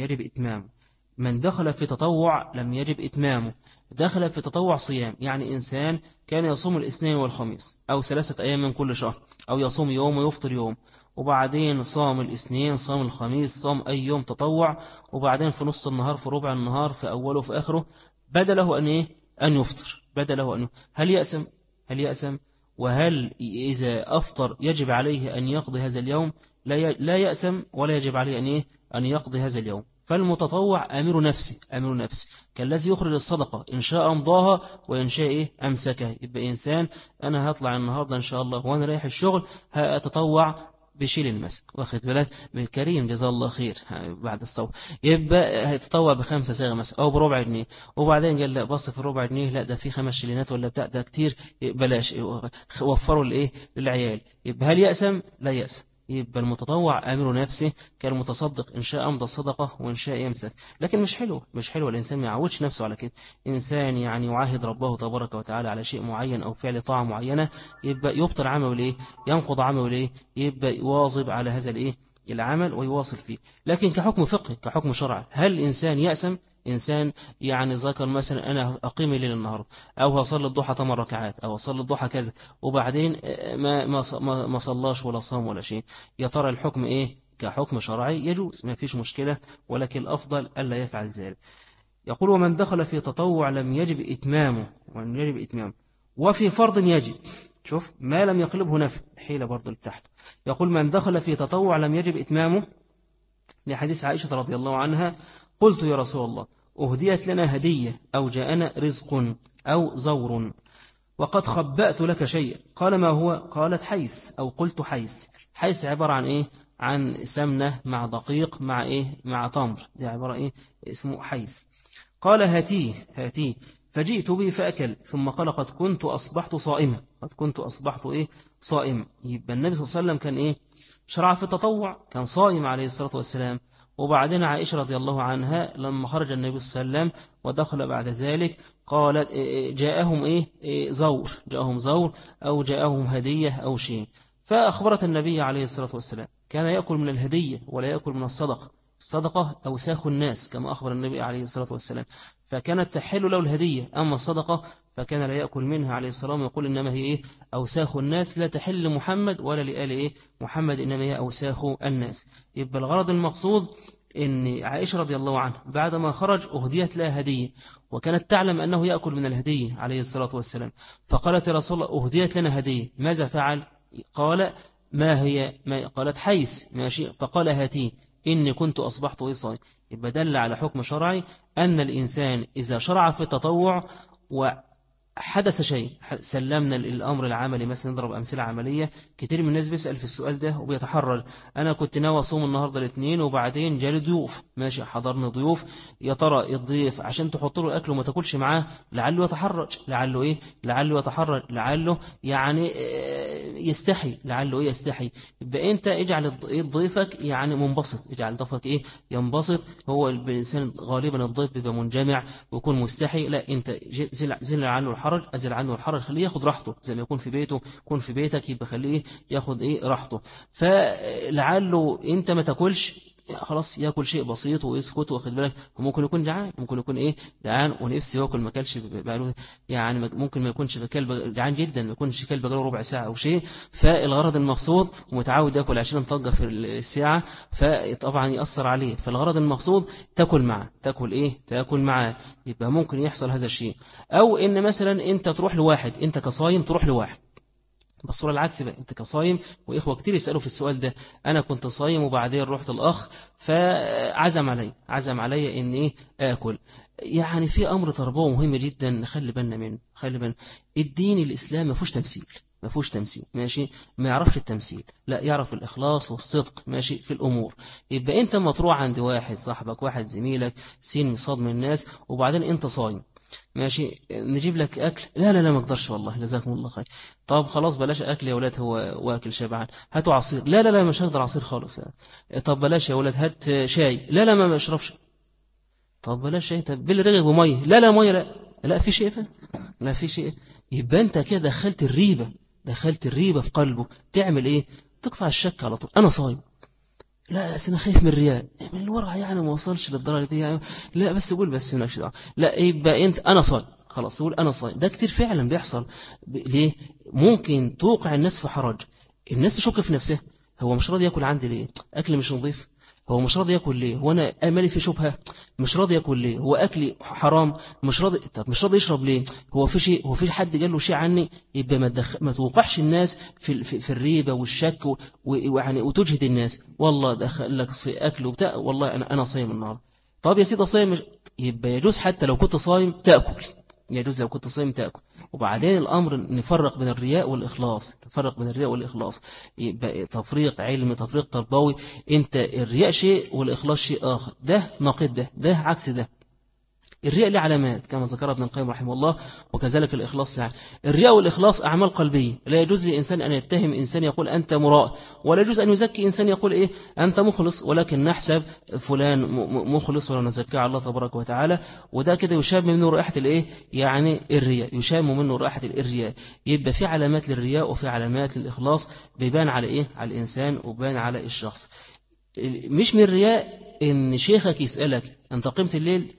من دخل في تطوع لم يجب إتمامه. دخل في تطوع صيام، يعني إنسان كان يصوم الاثنين والخميس أو 3 أيام من كل شهر، أو يصوم يوم ويفطر يوم، وبعدين صام الاثنين، صام الخميس، صام أي يوم تطوع، وبعدين في نص النهار، في ربع النهار، في أوله، في آخره، بدله أن يفطر. هل يأسم؟ وهل إذا أفطر يجب عليه أن يقضي هذا اليوم؟ لا يأسم، ولا يجب عليه أن يقضي هذا اليوم. فالمتطوع أمير نفسه، كالذي يخرج الصدقة، إن شاء أمضاها وإن شاء أمسكها. يبقى إنسان: أنا هطلع النهاردة إن شاء الله وأنا رايح الشغل هأتطوع بيشيل المسك، واخد بالك بالكريم جزاه الله خير بعد الصوم، يبقى هيتطوع ب5 صاغ مثلا أو بربع جنيه، وبعدين قال لا بص في الربع جنيه لا ده في 5 شلينات ولا بتاع ده كتير بلاش، وفروا الإيه للعيال، يبقى هل يأسم؟ لا يأسم. يبقى المتطوع أمر نفسه كالمتصدق، إن شاء أمضى الصدقة وإن شاء يمسك. لكن مش حلو الإنسان ما يعودش نفسه على كده. إنسان يعني يعاهد ربه تبارك وتعالى على شيء معين أو فعل طاعة معينة، يبقى يبطل عمله ليه، ينقض عمله ليه، يبقى يواظب على هذا الإيه العمل ويواصل فيه. لكن كحكم فقه كحكم شرع، هل الإنسان يأسم؟ إنسان يعني ذكر مثلا أنا أقيم الليل النهار، أو هصلي الضحى 8 ركعات، أو أصلي الضحى كذا، وبعدين ما صلاش ولا صام ولا شيء، يا ترى الحكم إيه؟ كحكم شرعي يجوز ما فيش مشكلة، ولكن الأفضل ألا يفعل ذلك. يقول ومن دخل في تطوع لم يجب إتمامه وفي فرض يجب. شوف ما لم يقلبه نفل حيلة برضو لتحت. يقول من دخل في تطوع لم يجب إتمامه لحديث عائشة رضي الله عنها قلت يا رسول الله أهديت لنا هدية أو جاءنا رزق أو زور وقد خبأت لك شيء، قال ما هو؟ قالت حيس، أو قلت حيس. حيس عبارة عن إيه؟ عن سمنة مع دقيق مع إيه؟ مع تمر، دي عبارة إيه؟ اسمه حيس. قال هاتيه فجئت به فأكل، ثم قال قد كنت أصبحت إيه؟ صائما. يبقى النبي صلى الله عليه وسلم كان إيه؟ شرع في التطوع، كان صائم عليه الصلاة والسلام. وبعدين عائشة رضي الله عنها لما خرج النبي صلى الله عليه وسلم ودخل بعد ذلك قالت جاءهم جاءهم زور أو جاءهم هدية أو شيء، فأخبرت النبي عليه الصلاة والسلام كان يأكل من الهدية ولا يأكل من الصدقة أوساخ الناس كما أخبر النبي عليه الصلاة والسلام، فكانت تحل له الهدية، أما الصدقة فكان لا يأكل منها عليه السلام، يقول إنما هي إيه؟ أوساخ الناس لا تحل محمد ولا لآل إيه؟ محمد، إنما هي أوساخ الناس. يبقى الغرض المقصود إن عائشة رضي الله عنها بعدما خرج أهديت لها هدية، وكانت تعلم أنه يأكل من الهدية عليه الصلاة والسلام، فقالت يا رسول الله أهديت لنا هدية، ماذا فعل؟ قال ما هي؟ قالت حيس، ماشي، فقال هاتيه إني كنت أصبحت صائما. يبقى دل على حكم شرعي أن الإنسان إذا شرع في التطوع وحدث شيء، سلمنا الأمر العملي مثلا، نضرب أمثلة عملية، كتير من الناس بيسأل في السؤال ده وبيتحرر، أنا كنت ناوي أصوم النهاردة الاثنين وبعدين جالي ضيوف، ماشي حضرنا ضيوف، يا ترى الضيف عشان تحط له أكل وما تاكلش معاه لعله يتحرج، لعله يعني يستحي، يستحي. يبقى أنت اجعل ضيفك يعني منبسط، اجعل ضيفك إيه ينبسط. هو الإنسان غالبا الضيف بيبقى منجمع ويكون مستحي، لا أنت زل عنه الحرج، أزل عنه الحرج، خليه ياخد راحته زي ما يكون في بيته، يكون في بيتك، يبقى خليه ياخد إيه راحته. فلعله أنت ما تاكلش خلاص ياكل شيء بسيط ويسكت، واخد بالك، وممكن يكون جعان، ممكن يكون ايه جعان ونفسه ياكل ما اكلش بقاله، يعني ممكن ما يكونش كلب جعان جدا، ما يكونش كلب بقاله ربع ساعه او شيء، فالغرض المقصود ومتعود ياكل 20 طقه في الساعه، فطبعا ياثر عليه، فالغرض المقصود تاكل معاه، يبقى ممكن يحصل هذا الشيء. او ان مثلا انت تروح لواحد، انت كصايم تروح لواحد، بالصورة العكس بقى، انت كصايم، وإخوة كتير يسألوا في السؤال ده، أنا كنت صايم وبعدين رحت الأخ فعزم علي إن إيه آكل. يعني في أمر تربوي مهم جدا نخلي بالنا منه، الدين الإسلام ما فيهوش تمثيل، ماشي، ما يعرفش التمثيل، لا يعرف الإخلاص والصدق، ماشي في الأمور. يبقى أنت ما تروح عند واحد صاحبك، واحد زميلك، سين صاد من الناس، وبعدين أنت صايم، ماشي، نجيب لك أكل، لا ما اقدرش والله، جزاكم الله خير، طب خلاص بلاش أكل يا ولاد، هو واكل شبعان، هاتوا عصير، لا مش هقدر عصير خالص يعني. طب بلاش يا ولاد هات شاي، لا ما اشربش، طب بلاش شاي، طب بالرغب ومية، لا مية، لا في شيء، لا في شيء. يبقى انت كده دخلت الريبة في قلبه، تعمل ايه؟ تقطع الشك على طول، انا صايم، لا أنا خايف من الرياء، من الورع يعني ما وصلش للدرجة دي يعني. لا بس قول بس مالكش دعوة، لا يبقى انت انا صايم خلاص، تقول انا صايم، ده كتير فعلا بيحصل. ليه؟ ممكن توقع الناس في حرج، الناس تشك في نفسها، هو مش راضي ياكل عندي ليه؟ اكل مش نظيف، هو مش راضي ياكل ليه؟ هو انا امالي في شبهه؟ مش راضي ياكل ليه؟ هو اكلي حرام؟ مش راضي، طب مش راضي يشرب ليه؟ هو في حد قال له شيء عني؟ يبقى ما توقعش الناس في الريبه والشك ويعني وتجهد الناس، والله دخل لك اكل وبتاع، والله انا صايم النهارده، طب يا سيدي صايم، يبقى يجوز حتى لو كنت صايم تاكل، يجوز لو كنت صايم تأكل. وبعدين الأمر نفرق بين الرياء والإخلاص، نفرق بين الرياء والإخلاص، يبقى تفريق علم، تفريق تربوي. أنت الرياء شيء والإخلاص شيء آخر، ده نقيض ده عكس ده. الرياء له علامات كما ذكر ابن القيم رحمه الله، وكذلك الإخلاص له. الرياء والإخلاص أعمال قلبية، لا يجوز لإنسان أن يتهم إنسان يقول أنت مراء، ولا يجوز أن يزكي إنسان يقول إيه أنت مخلص، ولكن نحسب فلان مخلص ولا نزكي على الله تبارك وتعالى. وده كده يشاب منه رائحة الإيه يعني الرياء، يشاب منه رائحة الرياء. يبقى في علامات للرياء وفي علامات للإخلاص، بيبان على إيه على الإنسان وبيبان على الشخص. مش من الرياء إن شيخك يسألك أنت قمت الليل،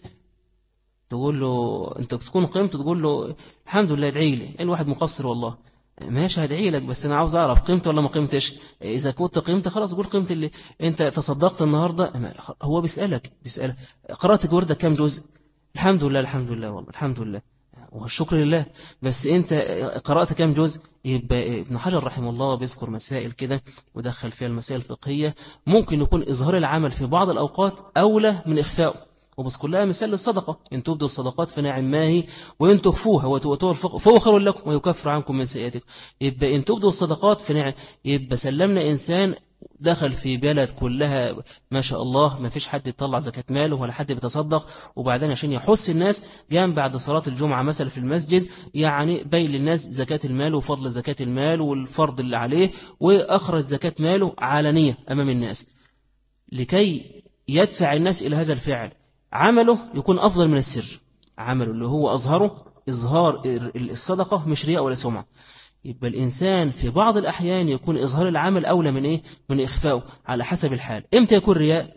تقول له أنت تكون قمت، تقول له الحمد لله ادعي لي، الواحد مقصر والله، ماشي هدعي لك بس أنا عاوز أعرف قمت ولا ما قمتش. إذا كنت قمت خلاص قول قمت، اللي أنت تصدقت النهاردة. هو بيسألك قرأت جوردك كم جزء؟ الحمد لله والله الحمد لله والشكر لله، بس أنت قرأت كم جزء؟ يبقى ابن حجر رحمه الله بيذكر مسائل كده ودخل فيها المسائل الفقهية، ممكن يكون إظهار العمل في بعض الأوقات أولى من إخفاء. وبس كلها مثال للصدقة، إن تبدوا الصدقات فنعم ما هي، وإن تخفوها وتؤتوا الفقراء فهو خير لكم ويكفر عنكم من سيئاتكم. يبقى إن تبدوا الصدقات فنعم. يبقى سلمنا إنسان دخل في بلد كلها ما شاء الله ما فيش حد يطلع زكاة ماله ولا حد بيتصدق، وبعدين عشان يحث الناس قام بعد صلاة الجمعة مثلا في المسجد يعني بين للناس زكاة المال وفضل زكاة المال والفرض اللي عليه، وأخرج زكاة ماله علنية أمام الناس لكي يدفع الناس إلى هذا الفعل. عمله يكون أفضل من السر، عمله اللي هو أظهره إظهار الصدقة مش رياء ولا سمعة. يبقى الإنسان في بعض الأحيان يكون إظهار العمل أولى من إيه من إخفاءه على حسب الحال. إمتى يكون رياء؟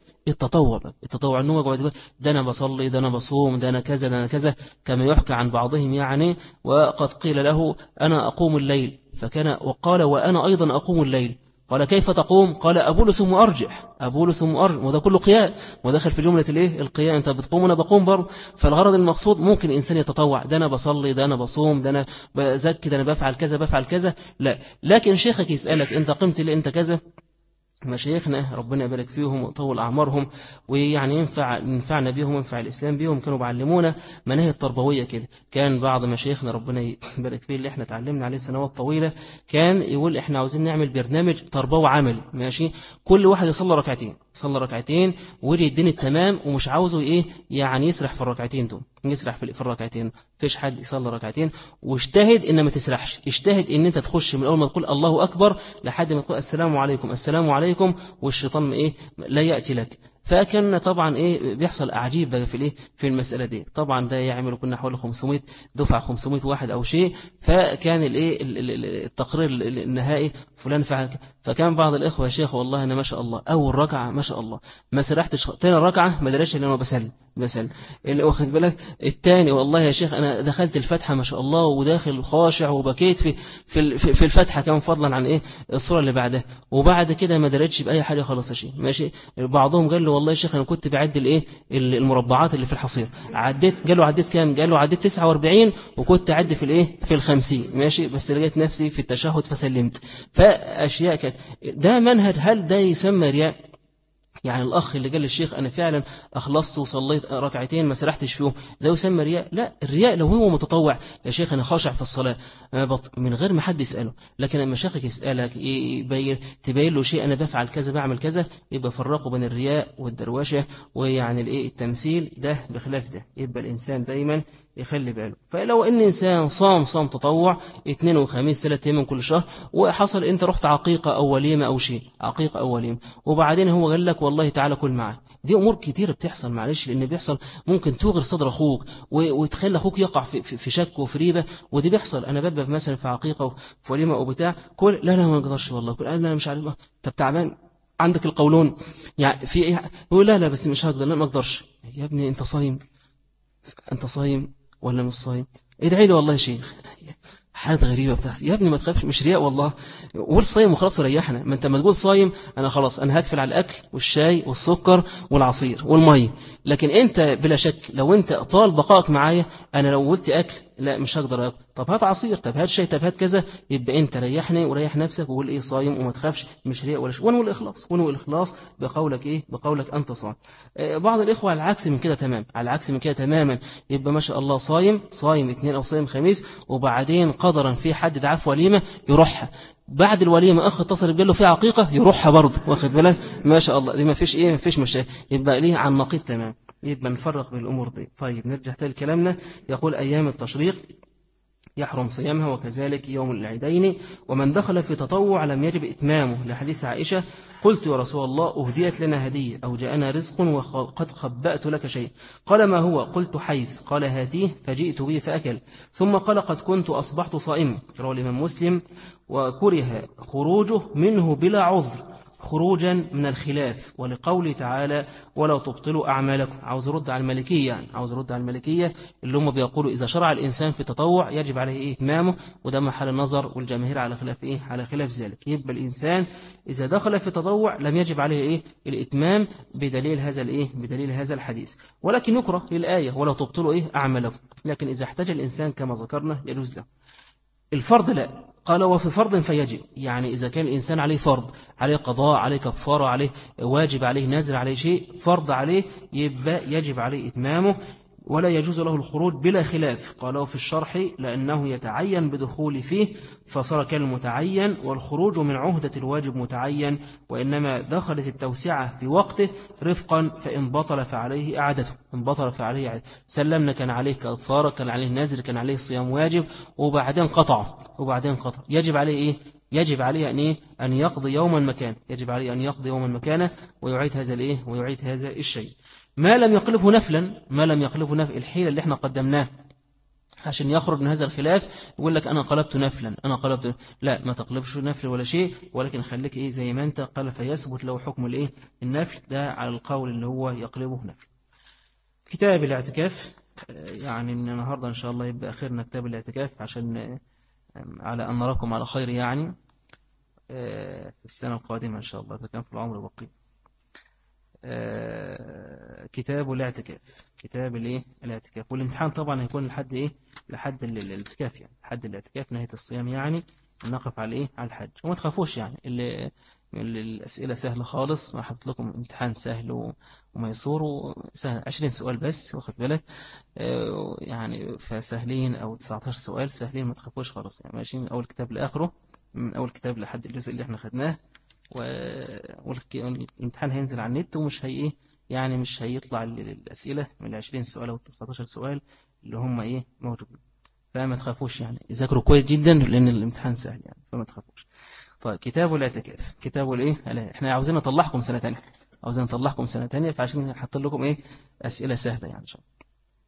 التطوع أنه يقعد ده أنا بصلي ده أنا بصوم ده أنا كذا ده أنا كذا، كما يحكى عن بعضهم يعني وقد قيل له أنا أقوم الليل فكان وقال وأنا أيضا أقوم الليل، قال كيف تقوم؟ قال أبولس مؤرجح وده كله قياء ودخل في جملة الايه القياء، انت بتقوم وانا بقوم برضه. فالغرض المقصود ممكن الانسان يتطوع، ده انا بصلي ده انا بصوم ده انا بزكي ده انا بفعل كذا لا، لكن شيخك يسألك انت قمت ليه انت كذا. مشايخنا ربنا يبارك فيهم ويطول أعمارهم ويعني ينفعنا بيهم وينفع الإسلام بيهم، كانوا بعلمونا مناهج تربوية كده. كان بعض مشايخنا ربنا يبارك فيه اللي احنا تعلمنا عليه سنوات طويلة كان يقول احنا عاوزين نعمل برنامج تربوي عملي ماشي، كل واحد يصلي ركعتين ويري الدين التمام ومش عاوزه ايه يعني يسرح في الركعتين دول، يسرح في الركعتين، فيش حد يصلي ركعتين واجتهد ان ما تسرحش، اجتهد ان انت تخش من اول ما تقول الله اكبر لحد ما تقول السلام عليكم والشيطان ايه لا يأتي لك. فكان طبعا ايه بيحصل اعجيب بقى في الايه في المساله دي. طبعا ده يعمل كنا حوالي 500 دفعه 500 واحد او شيء. فكان الايه التقرير النهائي فلان فعل. فكان بعض الاخوه يا شيخ والله انا ما شاء الله اول ركعه ما شاء الله ما سرحتش، ثاني ركعه ما دريتش ان انا بسلم اللي واخد بالك، الثاني والله يا شيخ انا دخلت الفتحه ما شاء الله وداخل خاشع وبكيت في الفتحه كان فضلا عن ايه الصوره اللي بعدها، وبعد كده ما دريتش باي حاجه خالص يا شيخ ماشي. بعضهم قال له والله يا شيخ انا كنت بعد الايه المربعات اللي في الحصير، قال له عديت كام؟ قال له عديت 49 وكنت اعد في الايه في ال50 ماشي، بس لقيت نفسي في التشهد فسلمت. فاشياء كانت ده منهج. هل ده يسمى رياء؟ يعني الأخ اللي قال للشيخ أنا فعلا أخلصت وصليت ركعتين ما سرحتش فيهم، ده يسمى رياء؟ لا، الرياء لو هو متطوع يا شيخ أنا خاشع في الصلاة من غير ما حد يسأله، لكن لما شيخك يسألك تبين له شيء أنا بفعل كذا بعمل كذا، يبقى فرقوا بين الرياء والدروشة ويعني التمثيل ده بخلاف ده. يبقى الإنسان دايما يخلي باله. فلو ان انسان صام تطوع 2 وخميس 3 ايام من كل شهر، وحصل انت رحت عقيقه او وليمه او شيء عقيقه او وليمه وبعدين هو قال لك والله تعالى كل معي، دي امور كتير بتحصل معلش، لان بيحصل ممكن توغر صدر اخوك وتخلي اخوك يقع في شك وفي ريبه، ودي بيحصل. انا ببقى مثلا في عقيقه وفي وليمه او بتاع لا ما اقدرش والله، انا مش عارف طب تعبان عندك القولون يعني في ايه، يقول لا بس مش هقدر، لا ما اقدرش. يا ابني انت صايم ولا مش صايم؟ ادعي لي والله يا شيخ. حاجات غريبة بتحصل يا ابني، ما تخافش مش رياء والله، قول صايم وخلاص ريحنا. ما انت ما تقول صايم انا خلاص انا هقفل على الاكل والشاي والسكر والعصير والمي، لكن أنت بلا شك لو أنت طال بقائك معايا، أنا لو قلت أكل لا مش هقدر أكل، طب هات عصير، طب هات شاي، طب هات كذا، يبقى أنت ريحني وريح نفسك وقول إيه صايم وما تخافش، مش رياء ولا شيء، ونوي الإخلاص، ونوي الإخلاص بقولك إيه، بقولك أنت صايم. بعض الإخوة على العكس من كده تمام، على العكس من كده تماما، يبقى ما شاء الله صايم، صايم اثنين أو صايم خميس، وبعدين قدرا في حد دعاه في وليمة يروحها، بعد الوليمة أخ اتصل بيقول له في عقيقة يروحها برضه، واخد بالك ما شاء الله، دي ما فيش إيه، ما فيش مشاكل، يبقى ليه عن نقيض تمام، يبقى نفرق بين الأمور دي. طيب نرجع تاني لكلامنا، يقول أيام التشريق يحرم صيامها وكذلك يوم العيدين، ومن دخل في تطوع لم يجب إتمامه، لحديث عائشة قلت يا رسول الله أهديت لنا هدية أو جاءنا رزق وقد خبأت لك شيء، قال ما هو؟ قلت حيث، قال هاتيه، فجئت به فأكل، ثم قال قد كنت أصبحت صائما، رواه الإمام مسلم. وكره خروجه منه بلا عذر خروجا من الخلاف، ولقوله تعالى ولا تبطلوا أعمالكم. عاوز رد على المالكية، يعني عاوز رد على المالكية اللي هم بيقولوا إذا شرع الإنسان في التطوع يجب عليه إيه إتمامه، وده محل النظر، والجماهير على خلاف إيه، على خلاف ذلك. يبقى الإنسان إذا دخل في التطوع لم يجب عليه إيه الإتمام بدليل هذا الإيه، بدليل هذا الحديث، ولكن يكره للآية ولا تبطلوا إيه أعمالكم. لكن إذا احتاج الإنسان كما ذكرنا يجوز له. الفرض لا، قال وفي فرض فيجب، يعني إذا كان الإنسان عليه فرض، عليه قضاء، عليه كفارة، عليه واجب، عليه نازل، عليه شيء فرض عليه، يبقى يجب عليه إتمامه، ولا يجوز له الخروج بلا خلاف. قالوا في الشرح لأنه يتعين بدخول فيه فصار كالمتعين، والخروج من عهدة الواجب متعين، وإنما دخلت التوسعة في وقته رفقا، فإن بطل فعليه إعادته، إن بطل فعليه إعادته. سلمنا كان عليه كفارة، كان عليه نازل، كان عليه صيام واجب، وبعدين قطع، يجب عليه إيه؟ يجب عليه أن إيه؟ أن يقضي يوما مكانه، يجب عليه أن يقضي يوما مكانه ويعيد هذا الإيه، ويعيد هذا الشيء، ما لم يقلبه نفلا، ما لم يقلبه نفل. الحيلة اللي احنا قدمناه عشان يخرج من هذا الخلاف يقول لك أنا قلبت نفلا، أنا قلبت، لا ما تقلبش نفل ولا شيء، ولكن خليك إيه زي ما أنت قال، فيثبت له حكم الإيه النفل، ده على القول اللي هو يقلبه نفل. كتاب الاعتكاف، يعني من النهاردة إن شاء الله يبقى آخرنا كتاب الاعتكاف، عشان على أن نراكم على خير، يعني في السنة القادمة إن شاء الله إذا كان في العمر بقي. كتاب الاعتكاف، كتاب الايه الاعتكاف، والامتحان طبعا هيكون لحد ايه، لحد الاعتكاف، يعني لحد الاعتكاف نهاية الصيام، يعني نقف على ايه، على الحج. وما تخافوش يعني الأسئلة سهلة خالص، وحط لكم امتحان سهل وميسور وسهل، 20 سؤال بس، واخد بالك يعني فسهلين، أو 19 سؤال سهلين، ما تخافوش خالص، يعني ماشيين من أول كتاب لآخره، من أول كتاب لحد الجزء اللي احنا خدناه. والامتحان هينزل على النت، ومش هي ايه، يعني مش هيطلع الأسئلة من 20 سؤال أو 19 سؤال اللي هم ايه موجودين، فما تخافوش، يعني ذاكروا كويس جدا لأن الامتحان سهل، يعني فما تخافوش. طيب كتاب الاعتكاف، كتاب الايه، احنا عاوزين نطلعكم سنة تانية، عاوزين نطلعكم سنة تانية، فعشان نحط لكم ايه أسئلة سهلة يعني إن شاء الله.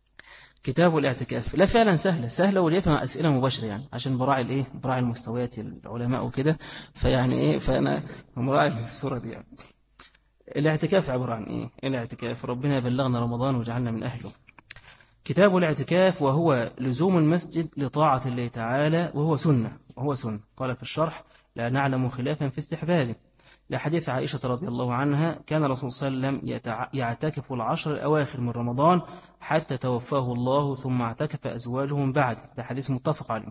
كتاب الاعتكاف، لا فعلا سهلة، سهلة وليفها أسئلة مباشرة، يعني عشان براعي الايه، براعي المستويات العلماء وكده، فيعني ايه، فأنا مراعي الصورة دي يعني. الاعتكاف عبارة عن ايه؟ الاعتكاف ربنا يبلغنا رمضان وجعلنا من أهله. كتاب الاعتكاف وهو لزوم المسجد لطاعة الله تعالى، وهو سنة، قال في الشرح لا نعلم خلافا في استحبابه، لحديث عائشة رضي الله عنها كان الرسول صلى الله عليه وسلم يعتكف العشر الأواخر من رمضان حتى توفاه الله، ثم اعتكف أزواجه من بعد، ده حديث متفق عليه.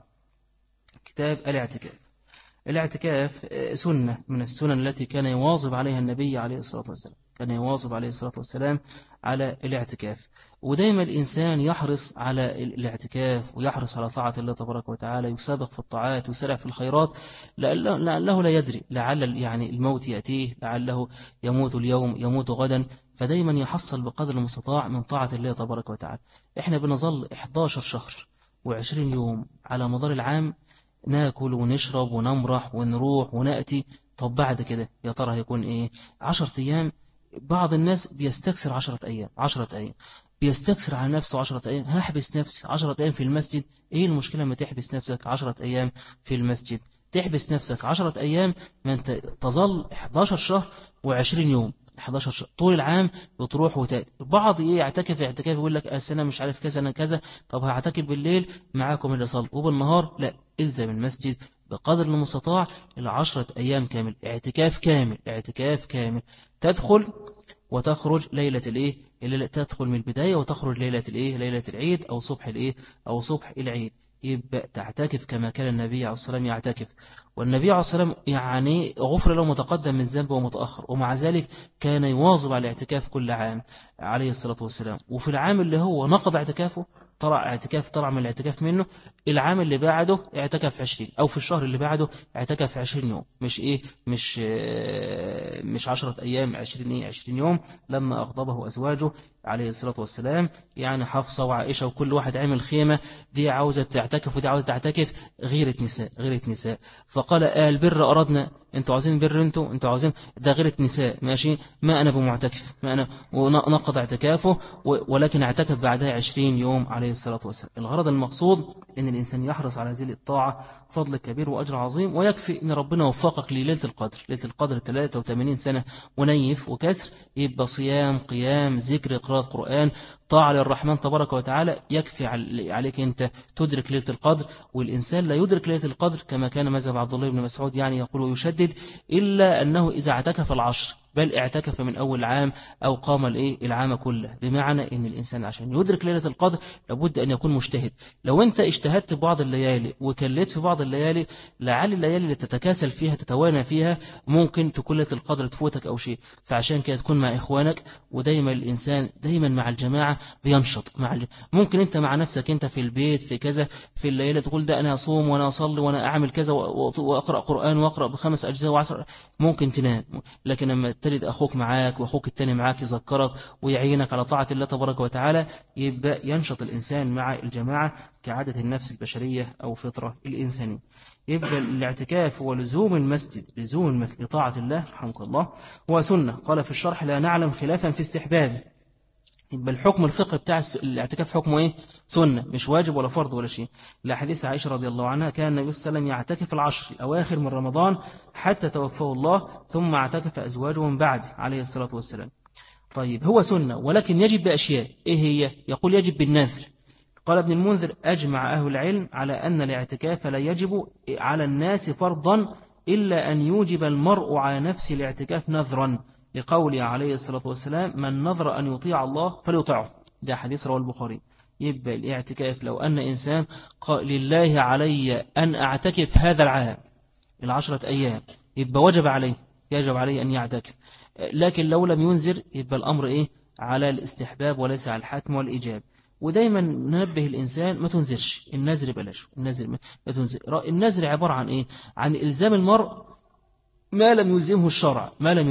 كتاب الاعتكاف، الاعتكاف سنة من السنن التي كان يواظب عليها النبي عليه الصلاة والسلام، كان يواظب عليه الصلاة والسلام على الاعتكاف، ودايما الإنسان يحرص على الاعتكاف، ويحرص على طاعة الله تبارك وتعالى، يسابق في الطاعات ويسرع في الخيرات، لعله لا يدري، لعل يعني الموت يأتيه، لعله يموت اليوم، يموت غدا، فدايما يحصل بقدر المستطاع من طاعة الله تبارك وتعالى. احنا بنظل 11 شهر و20 يوم على مدار العام ناكل ونشرب ونمرح ونروح ونأتي، طب بعد كده يا ترى هيكون ايه؟ 10 أيام. بعض الناس بيستكسر 10 أيام، 10 أيام بيستكسر على نفسه 10 أيام، هحبس نفسي 10 أيام في المسجد. ايه المشكلة ما تحبس نفسك 10 أيام في المسجد؟ تحبس نفسك 10 أيام، ما انت تظل 11 شهر و20 يوم، 11 شهر طول العام بتروح وتأتي. بعض يعتكف اعتكاف يقول لك أنا مش عارف كذا أنا كذا، طب هعتكف بالليل معاكم اللي صل، وبالنهار لا، إلزم المسجد بقدر المستطاع 10 أيام كامل، اعتكاف كامل، اعتكاف كامل، تدخل وتخرج ليلة الايه الليلة تدخل من البداية وتخرج ليلة الإيه؟ ليلة العيد أو صبح الإيه؟ أو صبح العيد. يبقى تعتكف كما كان النبي عليه الصلاة والسلام يعتكف. والنبي عليه الصلاة والسلام يعني غفر له متقدم من ذنب ومتأخر، ومع ذلك كان يواظب على الاعتكاف كل عام عليه الصلاة والسلام. وفي العام اللي هو نقض اعتكافه، طلع من الاعتكاف منه، العام اللي بعده اعتكف 20، أو في الشهر اللي بعده اعتكف 20 يوم، مش إيه مش 10 أيام، 20 يوم، لما أغضبه أزواجه عليه الصلاة والسلام، يعني حفصة وعائشة وكل واحد عمل خيمة، دي عاوزة تعتكف ودي عاوزة تعتكف، غيرة نساء. فقال البر أردنا، انتوا عاوزين بر، انتوا عاوزين ده، غيرة نساء ماشي، ما أنا بمعتكف، ما أنا، ونقض اعتكافه، ولكن اعتكف بعدها 20 يوم عليه الصلاة والسلام. الغرض المقصود أن الإنسان يحرص على هذه الطاعة، فضل كبير وأجر عظيم، ويكفي أن ربنا وفقك لليلة القدر. ليلة القدر 83 سنة ونيف وكسر، يبقى صيام، قيام، ذكر، قراءة قرآن، طاعة للرحمن تبارك وتعالى، يكفي عليك أنت تدرك ليلة القدر. والإنسان لا يدرك ليلة القدر كما كان مذهب عبد الله بن مسعود، يعني يقول ويشدد، إلا أنه إذا اعتكف العشر، بل اعتكف من أول عام أو قام العام كله. بمعنى أن الإنسان عشان يدرك ليلة القدر لابد أن يكون مجتهد. لو أنت اجتهدت في بعض الليالي وكليت في بعض الليالي، لعل الليالي اللي تتكاسل فيها تتوانى فيها ممكن تكون ليلة القدر تفوتك أو شيء. فعشان كده تكون مع إخوانك، ودايما الإنسان دايما مع الجماعة بينشط. ممكن أنت مع نفسك، أنت في البيت في كذا، في الليلة تقول ده أنا أصوم وأنا أصلي وأنا أعمل كذا وأقرأ قرآن وأقرأ ب5 أجزاء و10، ممكن تنام. لكن لما تجد أخوك معاك وأخوك التاني معاك يذكرك ويعينك على طاعة الله تبارك وتعالى، يبقى ينشط الإنسان مع الجماعة كعادة النفس البشرية أو فطرة الإنسانية. يبقى الاعتكاف هو لزوم المسجد لطاعة الله رحمك الله، هو سنة. قال في الشرح لا نعلم خلافا في استحباب. يبقى الحكم الفقهي بتاع الاعتكاف حكمه ايه؟ سنة، مش واجب ولا فرض ولا شيء. لحديث عائشة رضي الله عنها كان النبي صلى الله عليه وسلم يعتكف العشر الأواخر من رمضان حتى توفاه الله، ثم اعتكف أزواجه من بعد عليه الصلاة والسلام. طيب هو سنة، ولكن يجب بأشياء. إيه هي؟ يقول يجب بالنذر. قال ابن المنذر أجمع أهل العلم على أن الاعتكاف لا يجب على الناس فرضا إلا أن يوجب المرء على نفس الاعتكاف نذرا، لقوله عليه الصلاة والسلام من نذر أن يطيع الله فليطيعه. ده حديث رواه البخاري. يبقى الاعتكاف لو أن إنسان قال لله علي أن أعتكف هذا العام 10 أيام، يبقى يجب عليه أن يعتكف. لكن لو لم ينذر يبقى الأمر إيه؟ على الاستحباب وليس على الحتم والإيجاب. ودايما ننبه الإنسان ما تنذرش، النذر بلاش، النذر ما تنذر. النذر عبارة عن إيه؟ عن إلزام المرء ما لم يلزمه الشرع،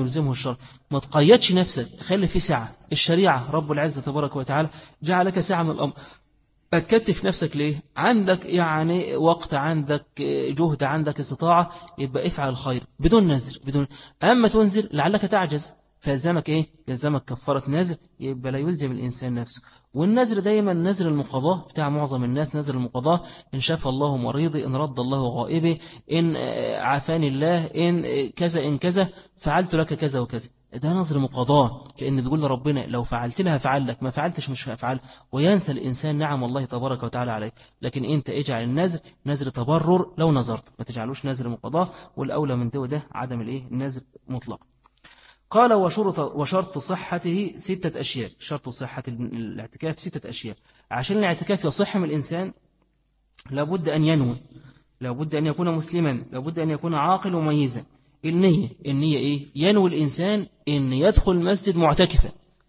ما تقيدش نفسك، خلي في سعة. الشريعة رب العزة تبارك وتعالى جعلك سعة من الأمر. هتكتف نفسك ليه؟ عندك يعني وقت، عندك جهد، عندك استطاعة، يبقى افعل الخير بدون نذر. أما تنذر لعلك تعجز، فيلزمك إيه؟ يلزمك كفارة نذر، يبقى لا يلزم الإنسان نفسه. والنذر دايما نذر المقضاة بتاع معظم الناس، نذر المقضاة إن شاف الله مريضي، إن رد الله غائبي، إن عافاني الله، إن كذا فعلت لك كذا وكذا. ده نذر مقضاة، كأن بيقول لربنا لو فعلت لها فعل لك، ما فعلتش مش هفعل. وينسى الإنسان نعم الله تبارك وتعالى عليه. لكن أنت اجعل النذر نذر تبرر، لو نذرت ما تجعلوش نذر مقضاة. والأولى من ده عدم النذر مطلق. قال وشرط صحته 6 أشياء. شرط صحة الاعتكاف 6 أشياء. عشان الاعتكاف يصح من الإنسان لابد أن ينوي، لابد أن يكون مسلما، لابد أن يكون عاقل وميزا. النية إيه؟ ينوي الإنسان أن يدخل المسجد معتكفا.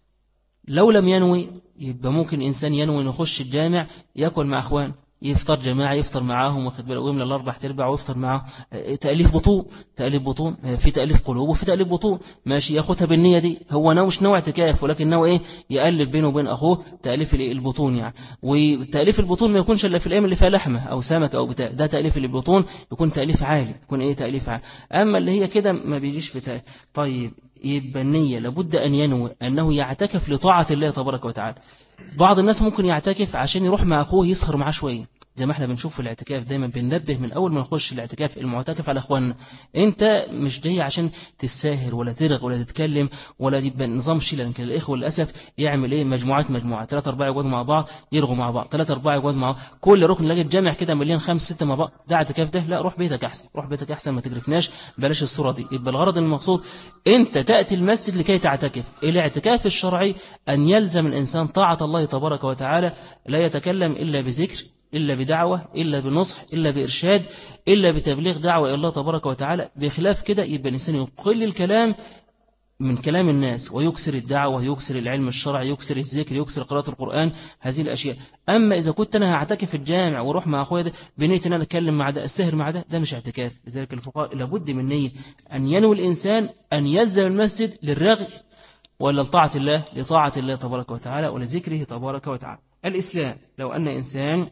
لو لم ينوي يبقى ممكن إنسان ينوي أن يخش الجامع يأكل مع أخوان، يفطر جماعة، يفطر معاهم واخد بالك، ويملى الأربع تربع ويفطر معاهم. تأليف بطون، في تأليف قلوب وفي تأليف بطون، ماشي، ياخدها بالنية دي. هو مش نوع اعتكاف، ولكن نوع إيه؟ يألف بينه وبين أخوه تأليف البطون يعني. وتأليف البطون ما يكونش إلا في الأيام اللي فيها لحمة أو سمك أو بتاع، ده تأليف البطون يكون تأليف عالي، يكون إيه؟ تأليف عالي. أما اللي هي كده ما بيجيش في تأليف. طيب يبقى النية لابد أن ينوي أنه يعتكف لطاعة الله تبارك وتعالى. بعض الناس ممكن يعتكف عشان يروح مع أخوه يسهر معاه شوية، زي ما احنا بنشوف في الاعتكاف دايما بننبه من أول ما نخش الاعتكاف المعتكف على أخواننا، أنت مش جاي عشان تساهر ولا ترغ ولا تتكلم ولا يبقى نظام شيء، لأن الإخوة للأسف يعمل إيه، مجموعات 3 4 يقعدوا مع بعض يرغوا مع بعض، 3 4 يقعدوا مع بعض، كل ركن لاقي جامع كده مليان 5 6 مع بعض، ده اعتكاف ده؟ لا، روح بيتك أحسن، روح بيتك أحسن، ما تجرفناش، بلاش الصورة دي. يبقى الغرض المقصود أنت تأتي المسجد لكي تعتكف. الاعتكاف الشرعي أن يلزم الإنسان طاعة الله تبارك وتعالى، لا يتكلم إلا بذكر، إلا بدعوة، إلا بنصح، إلا بإرشاد، إلا بتبليغ دعوة إلى الله تبارك وتعالى. بخلاف كده يبقى الإنسان يقل الكلام من كلام الناس ويكسر الدعوة، يكسر العلم الشرعي، يكسر الذكر، يكسر قراءة القرآن، هذه الأشياء. أما إذا كنت أنا هعتكف في الجامع وأروح مع أخويا ده بنية أن أنا أتكلم مع ده السهر مع ده مش اعتكاف. لذلك الفقهاء لابد من نية أن ينوي الإنسان أن يلزم المسجد للرغي ولا لطاعة الله، لطاعة الله تبارك وتعالى ولذكره تبارك وتعالى. الإسلام لو أن إنسان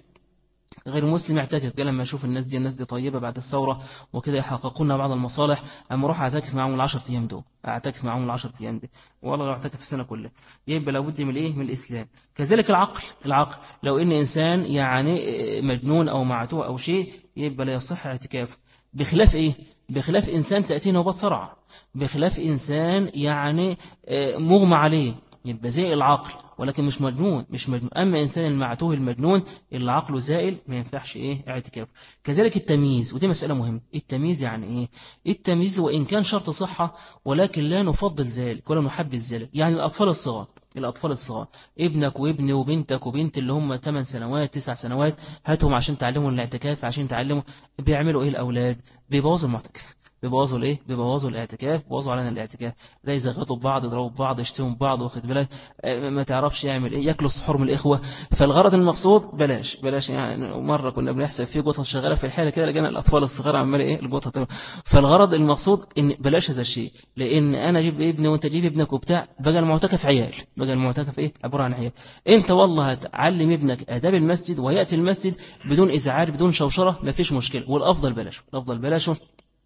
غير مسلم يعتكف، قال لما أشوف الناس دي طيبة بعد الثورة وكده يحققون بعض المصالح، أما أروح أعتكف معهم 10 أيام دول، أعتكف معهم 10 أيام دي، والله لو أعتكف السنة كلها. يبقى لابد من إيه، من الإسلام. كذلك العقل لو إن إنسان يعني مجنون أو معتوه أو شيء، يبقى لا يصح اعتكافه. بخلاف إيه، بخلاف إنسان تأتيه نوبات صرع، بخلاف إنسان يعني مغمى عليه، يبقى زي العقل ولكن مش مجنون. أما إنسان المعتوه المجنون اللي عقله زائل ما ينفعش إيه اعتكاف. كذلك التمييز، ودي مسألة مهمة. التمييز يعني إيه؟ التمييز وإن كان شرط صحة ولكن لا نفضل ذلك ولا نحب ذلك. يعني الأطفال الصغار ابنك وابني وبنتك وبنت اللي هم 8 سنوات 9 سنوات، هاتهم عشان تعلموا الاعتكاف، عشان تعلموا. بيعملوا إيه الأولاد؟ بيبوظوا المعتكف، بيبوظوا الايه، بيبوظوا الاعتكاف، بيبوظوا علينا الاعتكاف. لا يزغطوا ببعض، يضربوا ببعض، يشتموا ببعض، واخد بالك، ما تعرفش يعمل ايه، ياكلوا السحور من الاخوه. فالغرض المقصود بلاش يعني. مره كنا بنحسب في قطط شغاله في الحاله كده، لقينا الاطفال الصغار عماله ايه القطط. فالغرض المقصود ان بلاش هذا الشيء، لان انا اجيب ابني وانت تجيب ابنك وبتاع، بقى المعتكف عيال، بقى المعتكف ايه، عباره عن عيال. انت والله هتعلم ابنك اداب المسجد وياتي المسجد بدون ازعاج بدون شوشره، ما فيش مشكله. والافضل بلاشه.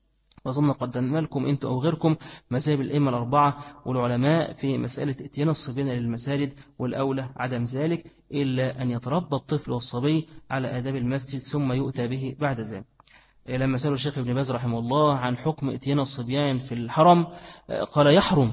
وظن قدمنا لكم أنت أو غيركم مذاهب الأئمة الأربعة والعلماء في مسألة اتيان الصبيان للمساجد، والأولى عدم ذلك إلا أن يتربى الطفل والصبي على آداب المسجد ثم يؤتى به بعد ذلك. لما سألوا الشيخ ابن باز رحمه الله عن حكم اتيان الصبيان في الحرم، قال يحرم.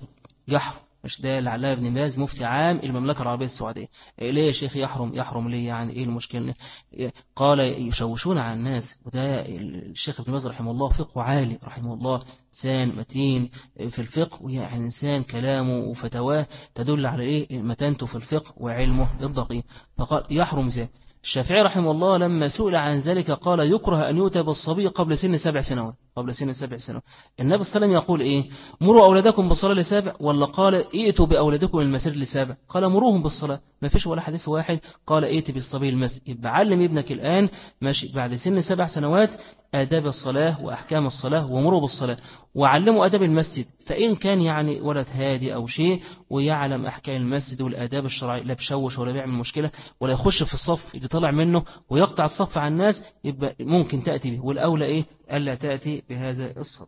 مش ده العلامة ابن باز مفتي عام المملكة العربية السعودية. ليه يا شيخ يحرم ليه، يعني ايه المشكلة؟ قال يشوشون على الناس. وده الشيخ ابن باز رحمه الله فقه عالي رحمه الله، إنسان متين في الفقه، ويعني إنسان كلامه وفتواه تدل على ايه متانته في الفقه وعلمه الدقيق. فقال يحرم ذلك. الشافعي رحمه الله لما سئل عن ذلك قال يكره أن يؤتى بالصبي قبل سن 7 سنوات. النبي صلى الله عليه وسلم يقول إيه، مروا أولادكم بالصلاة ل7، ولا قال ائتوا بأولادكم المساجد ل7؟ قال مروهم بالصلاة. ما فيش ولا حديث واحد قال ائت بالصبي المسجد. يبقى علم ابنك الآن ماشي بعد سن 7 سنوات آداب الصلاة وأحكام الصلاة، ومروا بالصلاة، وعلموا آداب المسجد. فإن كان يعني ولد هادي أو شيء ويعلم أحكام المسجد والآداب الشرعية، لا بشوش ولا بيعمل مشكلة ولا يخش في الصف اللي طلع منه ويقطع الصف عن الناس، يبقى ممكن تأتي به. والأولى إيه، ألا تأتي بهذا الصف.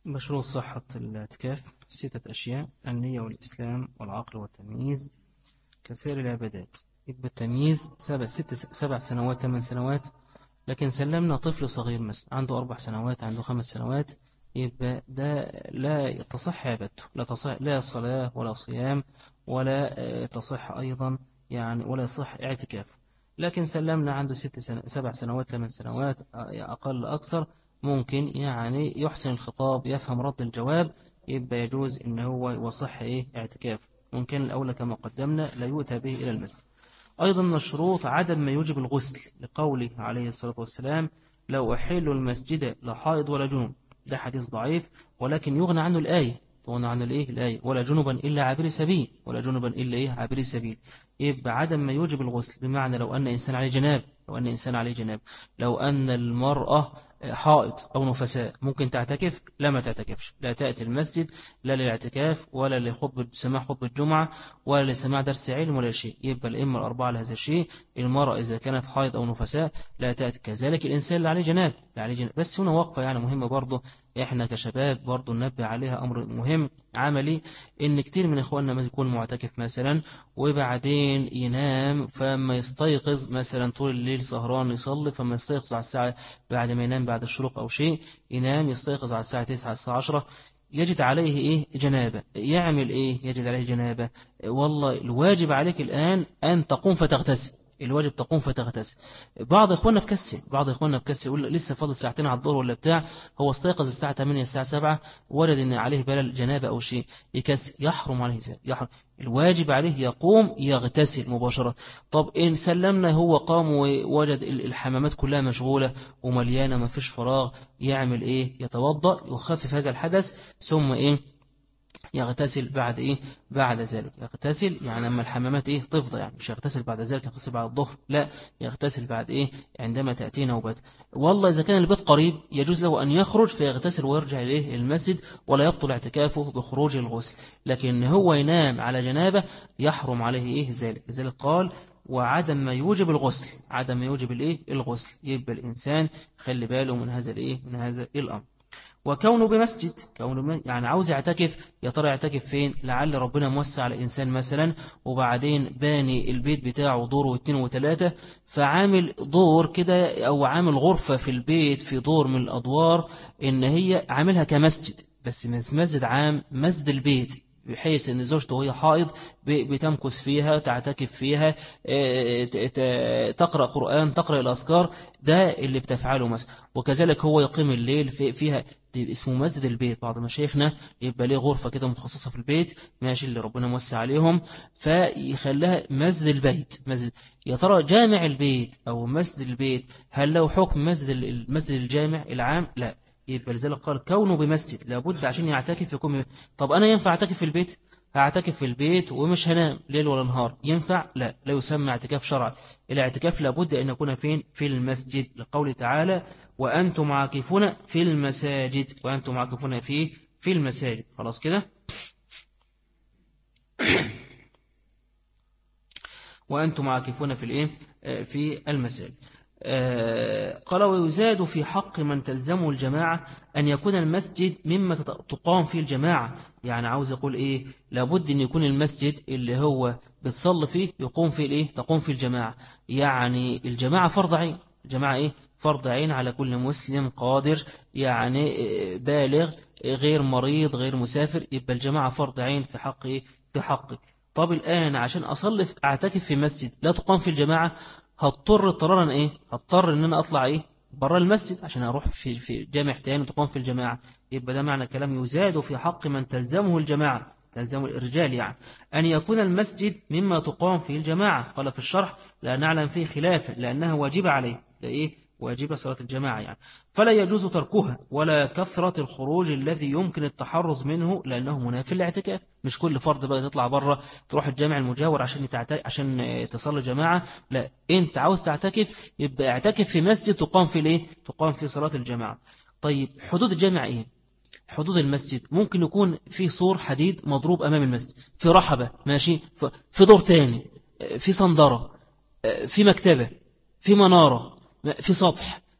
مشروط صحة الاعتكاف 6 أشياء: النية والإسلام والعقل والتمييز كسائر العبادات. يبقى التمييز 7 سنوات 8 سنوات، لكن سلمنا طفل صغير مثلا عنده 4 سنوات عنده 5 سنوات، يبقى ده لا تصح عبادته، لا تصح لا صلاة ولا صيام ولا تصح أيضا يعني ولا يصح اعتكاف. لكن سلمنا عنده 7 سنوات 8 سنوات أقل أكثر، ممكن يعني يحسن الخطاب يفهم رد الجواب، يبقى يجوز إن هو يصح اعتكاف. ممكن الأولى كما قدمنا لا يؤتى به إلى المسجد. أيضا مشروط عدم ما يوجب الغسل، لقوله عليه الصلاة والسلام: لو أحل المسجد لا حائض ولا جنوب. ده حديث ضعيف، ولكن يغنى عنه الآية، يغنى عن الآية: ولا جنبا إلا عابر سبيل، ولا جنبا إلا عابر سبيل. يبقى عدم ما يوجب الغسل، بمعنى لو أن إنسان عليه جناب، لو أن المرأة حائط أو نفساء ممكن تعتكف؟ لا، ما تعتكفش، لا تأتي المسجد لا للاعتكاف ولا لسماع خطبة الجمعة ولا لسماع درس علم ولا شيء. يبقى الأئمة الأربعة لهذا الشيء. المرأة إذا كانت حائض أو نفساء لا تأتي، كذلك الإنسان اللي عليه جناب، بس هنا وقفة يعني مهمة برضه، إحنا كشباب برضه ننبه عليها أمر مهم عملي، إن كتير من إخواننا ما يكون معتكف مثلا وبعدين ينام، فما يستيقظ مثلا طول الليل سهران يصلي، فما يستيقظ على الساعة بعد ما ينام بعد الشروق أو شيء، ينام يستيقظ على الساعة 9 الساعة 10، يجد عليه جنابة. يعمل يجد عليه جنابة؟ والله الواجب عليك الآن أن تقوم فتغتسل، الواجب تقوم فتغتسل. بعض إخواننا بكسل يقول لسه فاضل ساعتين على الظهر ولا بتاع، هو استيقظ الساعة 8 الساعة 7 ورد إن عليه بلل جنابة أو شيء، يكسل، يحرم عليه يحرم. الواجب عليه يقوم يغتسل مباشرة. طب إن سلمنا هو قام ووجد الحمامات كلها مشغولة ومليانة ما فيش فراغ، يعمل يتوضأ يخفف هذا الحدث ثم يغتسل بعد بعد ذلك. يغتسل يعني لما الحمامات تفضى، يعني مش يغتسل بعد ذلك يغتسل بعد الظهر، لا، يغتسل بعد عندما تأتي نوبته. والله إذا كان البيت قريب يجوز له أن يخرج فيغتسل ويرجع المسجد، ولا يبطل اعتكافه بخروج الغسل. لكن هو ينام على جنابه يحرم عليه ذلك. لذلك قال: وعدم ما يوجب الغسل، عدم ما يوجب الغسل. يبقى الإنسان خلي باله من هذا من هذا الأمر. وكونه بمسجد، يعني عاوز يعتكف، يا ترى يعتكف فين؟ لعل ربنا موسع على إنسان مثلا وبعدين باني البيت بتاعه دور واثنين وثلاثة، فعامل دور كده أو عامل غرفة في البيت في دور من الأدوار إن هي عاملها كمسجد، بس مش مسجد عام، مسجد البيت، بحيث أن زوجته وهي حائض بتمكث فيها تعتكف فيها، تقرأ قرآن تقرأ الأذكار، ده اللي بتفعله مثلا. وكذلك هو يقيم الليل فيها، اسمه مسجد البيت. بعض مشايخنا يبقى ليه غرفة كده مخصصة في البيت، ماشي اللي ربنا موسع عليهم، فيخليها مسجد البيت. يا ترى جامع البيت أو مسجد البيت هل له حكم المسجد الجامع العام؟ لا. يبقى لذلك قال كونه بمسجد لابد عشان يعتكف يكون. طب أنا ينفع أعتكف في البيت؟ هعتكف في البيت ومش هنام ليل ولا نهار، ينفع؟ لا يسمى اعتكاف شرعي. الاعتكاف لابد أن يكون فين؟ في المسجد، لقول تعالى: وأنتم عاكفون في المساجد، وأنتم عاكفون في المساجد. خلاص كده. وأنتم عاكفون في المساجد. قال: ويزاد في حق من تلزمه الجماعة أن يكون المسجد مما تقام فيه الجماعة. يعني عاوز أقول لابد أن يكون المسجد اللي هو بتصلي فيه يقوم فيه تقوم فيه الجماعة. يعني الجماعة فرض عين، الجماعة فرض عين على كل مسلم قادر، يعني بالغ غير مريض غير مسافر، يبقى الجماعة فرض عين في حقه. طب الآن عشان أعتكف في مسجد لا تقام في الجماعة، هضطر اضطرارا هضطر ان انا اطلع برا المسجد عشان اروح في جامع تاني تقام في الجماعة. يبقى ده معنى كلام يزاد في حق من تلزمه الجماعة، تلزم الرجال يعني أن يكون المسجد مما تقام فيه الجماعة. قال في الشرح: لا نعلم فيه خلافا لأنها واجب عليه. ده واجب صلاة الجماعة يعني، فلا يجوز تركها ولا كثرة الخروج الذي يمكن التحرز منه لأنه منافي الاعتكاف. مش كل فرد بقى تطلع بره تروح الجامع المجاور عشان تصلي جماعة، لا، انت عاوز تعتكف يبقى اعتكف في مسجد تقام في تقام في صلاة الجماعة. طيب حدود الجامع حدود المسجد ممكن يكون في سور حديد مضروب أمام المسجد، في رحبة ماشي، في دور تاني، في صندرة، في مكتبة، في منارة، في سطح،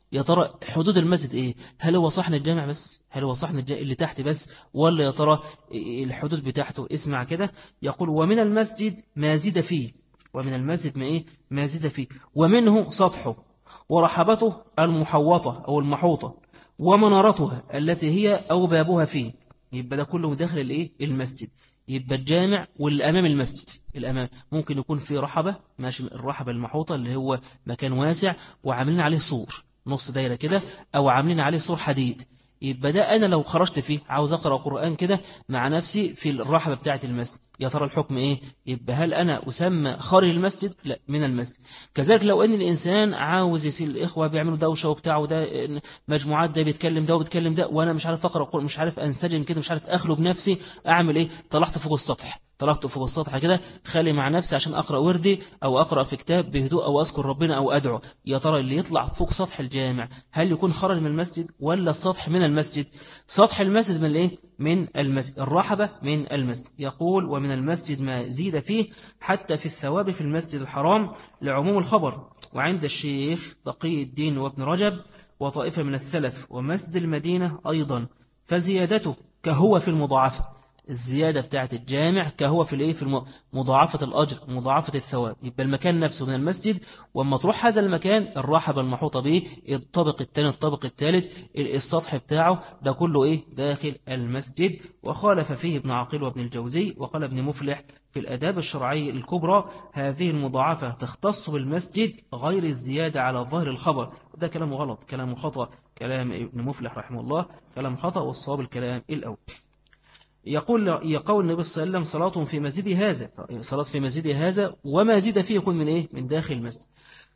يا ترى حدود المسجد إيه؟ هل هو صحن الجامع بس؟ هل هو صحن اللي تحت بس؟ ولا يا ترى الحدود بتاعته؟ اسمع كده، يقول ومن المسجد ما زيد فيه، ومن المسجد ما إيه؟ ما زيد فيه، ومنه سطحه ورحبته المحوطة أو المحوطة ومنارتها التي هي أو بابها فيه. يبقى ده كله داخل الإيه؟ المسجد. يبقى الجامع والأمام المسجد، الأمام ممكن يكون في رحبة، ماشي، الرحبة المحوطة اللي هو مكان واسع وعاملين عليه سور نص دايرة كده، أو عاملين عليه سور حديد. يبقى ده أنا لو خرجت فيه عاوز أقرأ قرآن كده مع نفسي في الرحبة بتاعة المسجد، يا ترى الحكم إيه؟ يبقى هل أنا أسمى خارج المسجد؟ لا، من المسجد. كذلك لو أن الإنسان عاوز يسير الإخوة بيعملوا دوشة وبتاع، وده مجموعات ده بيتكلم ده وبيتكلم ده، وأنا مش عارف أقرأ قرآن، مش عارف أنسجم كده، مش عارف أخلو بنفسي، أعمل إيه؟ طلعت فوق السطح، طلعت فوق السطح كده خالي مع نفسي عشان أقرأ وردي أو أقرأ في كتاب بهدوء أو أذكر ربنا أو أدعو. يا ترى اللي يطلع فوق سطح الجامع هل يكون خرج من المسجد ولا السطح من المسجد؟ سطح المسجد من الإيه؟ من المسجد، الرحبة من المسجد. يقول ومن المسجد ما زيد فيه حتى في الثواب في المسجد الحرام لعموم الخبر. وعند الشيخ تقي الدين وابن رجب وطائفة من السلف ومسجد المدينة أيضا، فزيادته كهو في المضاعفة، الزيادة بتاعت الجامع كهو في الايه، في مضاعفة الأجر، مضاعفة الثواب. يبقى المكان نفسه من المسجد، وأما تروح هذا المكان الرحبة المحوطة به، الطابق الثاني، الطابق الثالث، السطح بتاعه ده كله ايه، داخل المسجد. وخالف فيه ابن عقيل وابن الجوزي، وقال ابن مفلح في الآداب الشرعية الكبرى هذه المضاعفة تختص بالمسجد غير الزيادة على ظاهر الخبر. ده كلام غلط، كلام خطأ، كلام ابن مفلح رحمه الله كلام خطأ، والصواب الكلام الأول. يقول النبي صلى الله عليه وسلم صلاة في مسجد هذا، صلاة في مسجد هذا وما زيد فيه يكون من إيه؟ من داخل المسجد.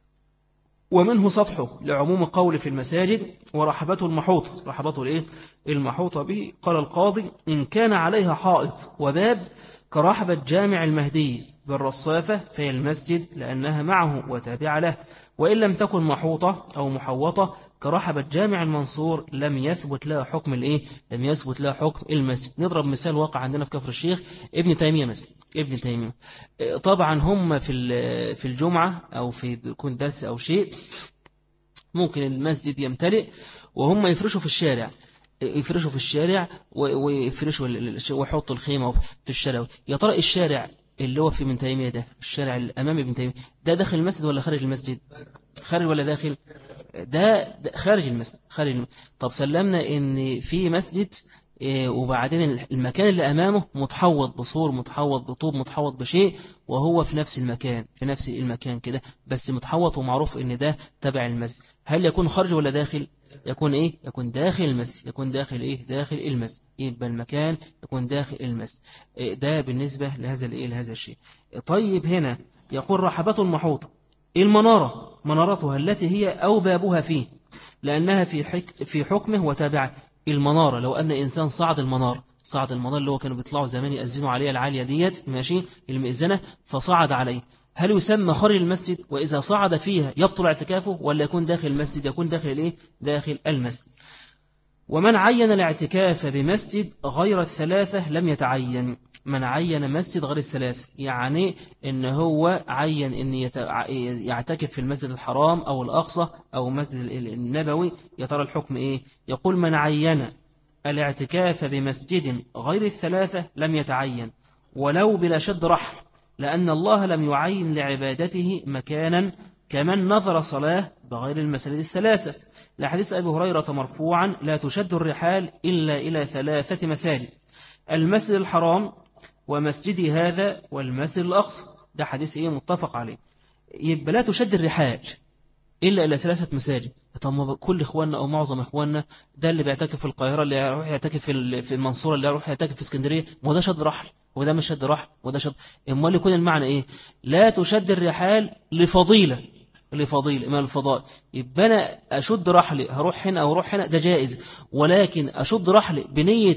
ومنه سطحه لعموم قول في المساجد، ورحبته المحوطة، رحبته الإيه؟ المحوطة به. قال القاضي إن كان عليها حائط وباب كرحبة جامع المهدي بالرصافة في المسجد لأنها معه وتابع له، وإن لم تكن محوطة أو محوطة كرحبة جامع المنصور لم يثبت لها حكم الإيه؟ لم يثبت لها حكم المسجد. نضرب مثال واقع عندنا في كفر الشيخ، ابن تيمية مثلا، ابن تيمية طبعا هم في الجمعة أو في يكون درس أو شيء ممكن المسجد يمتلئ وهم يفرشوا في الشارع، يفرشوا في الشارع ويفرشوا ويحطوا الخيمة في الشارع. يا ترى الشارع اللي هو في ابن تيمية ده، الشارع الأمامي ابن تيمية ده داخل المسجد ولا خارج المسجد؟ خارج ولا داخل؟ ده خارج المسجد، خارج المسجد. طب سلمنا ان في مسجد وبعدين المكان اللي أمامه متحوط بسور، متحوط بطوب، متحوط بشيء، وهو في نفس المكان، في نفس المكان كده بس متحوط ومعروف ان ده تبع المسجد، هل يكون خارج ولا داخل؟ يكون ايه؟ يكون داخل المسجد، يكون داخل ايه؟ داخل المسجد. يبقى المكان يكون داخل المسجد. ده بالنسبة لهذا الايه، لهذا الشيء. طيب هنا يقول رحبته المحوطة، المنارة منارتها التي هي أو بابها فيه لأنها في حكمه وتابعه. المنارة لو أن إنسان صعد المنار، صعد المنار اللي هو كانوا بيطلعوا زمان يأذنوا عليها العالية ديت، ماشي، المئذنة، فصعد عليه، هل يسمى خارج المسجد؟ وإذا صعد فيها يبطل اعتكافه ولا يكون داخل المسجد؟ يكون داخل الإيه؟ داخل المسجد. ومن عين الاعتكاف بمسجد غير الثلاثة لم يتعين. من عين مسجد غير الثلاثة يعني إن هو عين إن يعتكف في المسجد الحرام أو الأقصى أو مسجد النبوي، يا ترى الحكم إيه؟ يقول من عين الاعتكاف بمسجد غير الثلاثة لم يتعين ولو بلا شد رحل، لأن الله لم يعين لعبادته مكانا كمن نظر صلاة بغير المساجد الثلاثة، لحديث أبي هريرة مرفوعا لا تشد الرحال إلا إلى 3 مساجد، المسجد الحرام ومسجدي هذا والمسجد الأقصى. ده حديث إيه؟ متفق عليه. يبقى لا تشد الرحال إلا إلى 3 مساجد. طب كل إخواننا أو معظم إخواننا ده اللي بيعتكف في القاهرة، اللي يروح يعتكف في المنصورة، اللي يروح يعتكف في اسكندرية، ما ده شد رحل وده مش شد رحل وده شد. إما يكون المعنى إيه؟ لا تشد الرحال لفضيلة، لفضيلة ما الفضائل. يبقى أنا أشد رحلي هروح هنا أو أروح هنا ده جائز، ولكن أشد رحلي بنية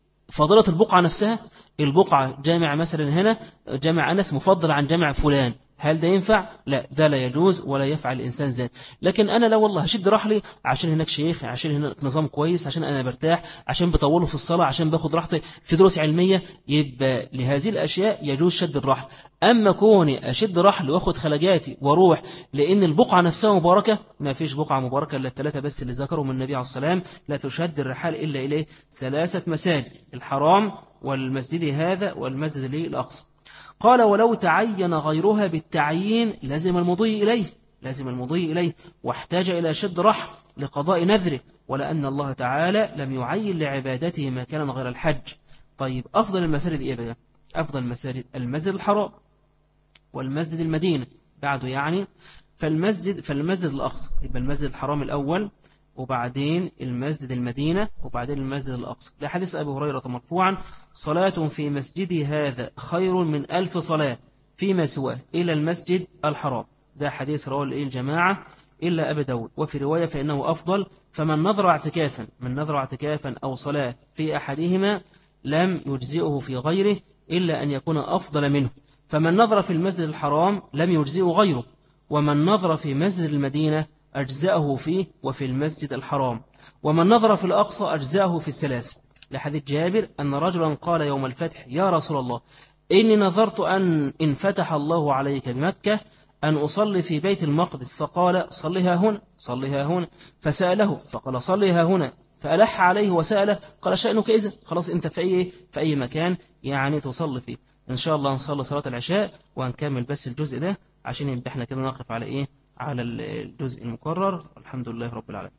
فضيلة البقعة نفسها. البقعة جامع مثلا هنا جامع أنس مفضل عن جامع فلان، هل ده ينفع؟ لا، ده لا يجوز ولا يفعل الإنسان ذلك. لكن أنا لا والله هشد رحلي عشان هناك شيخ، عشان هناك نظام كويس، عشان أنا برتاح، عشان بطوله في الصلاة، عشان باخد راحتي في دروس علمية، يبقى لهذه الأشياء يجوز شد الرحل. أما كوني أشد رحل وأخد خلجاتي وأروح لأن البقعة نفسها مباركة، ما فيش بقعة مباركة إلا الثلاثة بس اللي ذكروا من النبي عليه السلام، لا تشد الرحال إلا إليه 3 مساجد: الحرام والمسجد هذا والمسجد الأقصى. قال: ولو تعين غيرها بالتعيين لازم المضي إليه، لازم المضي إليه، واحتاج إلى شد رحل لقضاء نذره، ولأن الله تعالى لم يعين لعبادته مكانا غير الحج. طيب أفضل المساجد إيه بقى؟ أفضل المساجد المسجد الحرام والمسجد المدينة بعده يعني. فالمسجد الأقصى، يبقى المسجد الحرام الأول، وبعدين المسجد المدينة، وبعدين المسجد الأقصى. لحديث أبي هريرة مرفوعا: صلاة في مسجدي هذا خير من 1000 صلاة فيما سواه إلى المسجد الحرام. ده حديث رواه الجماعة إلا أبي داود. وفي رواية: فإنه أفضل، فمن نظر اعتكافا أو صلاة في أحدهما لم يجزئه في غيره إلا أن يكون أفضل منه. فمن نظر في المسجد الحرام لم يجزئه غيره، ومن نظر في مسجد المدينة أجزأه فيه وفي المسجد الحرام، ومن نظر في الأقصى أجزأه في السلاسل. لحديث جابر أن رجلا قال يوم الفتح: يا رسول الله، إني نظرت إن فتح الله عليك بمكة أن أصلي في بيت المقدس، فقال: صلها هنا. فسأله فقال: صلها هنا. فألح عليه وسأله، قال: شأنك إذا، خلاص أنت في أي مكان يعني تصلي فيه. إن شاء الله نصلي صلاة العشاء وهنكمل بس الجزء ده عشان يبقى احنا كده نقف على على الجزء المكرر. الحمد لله رب العالمين.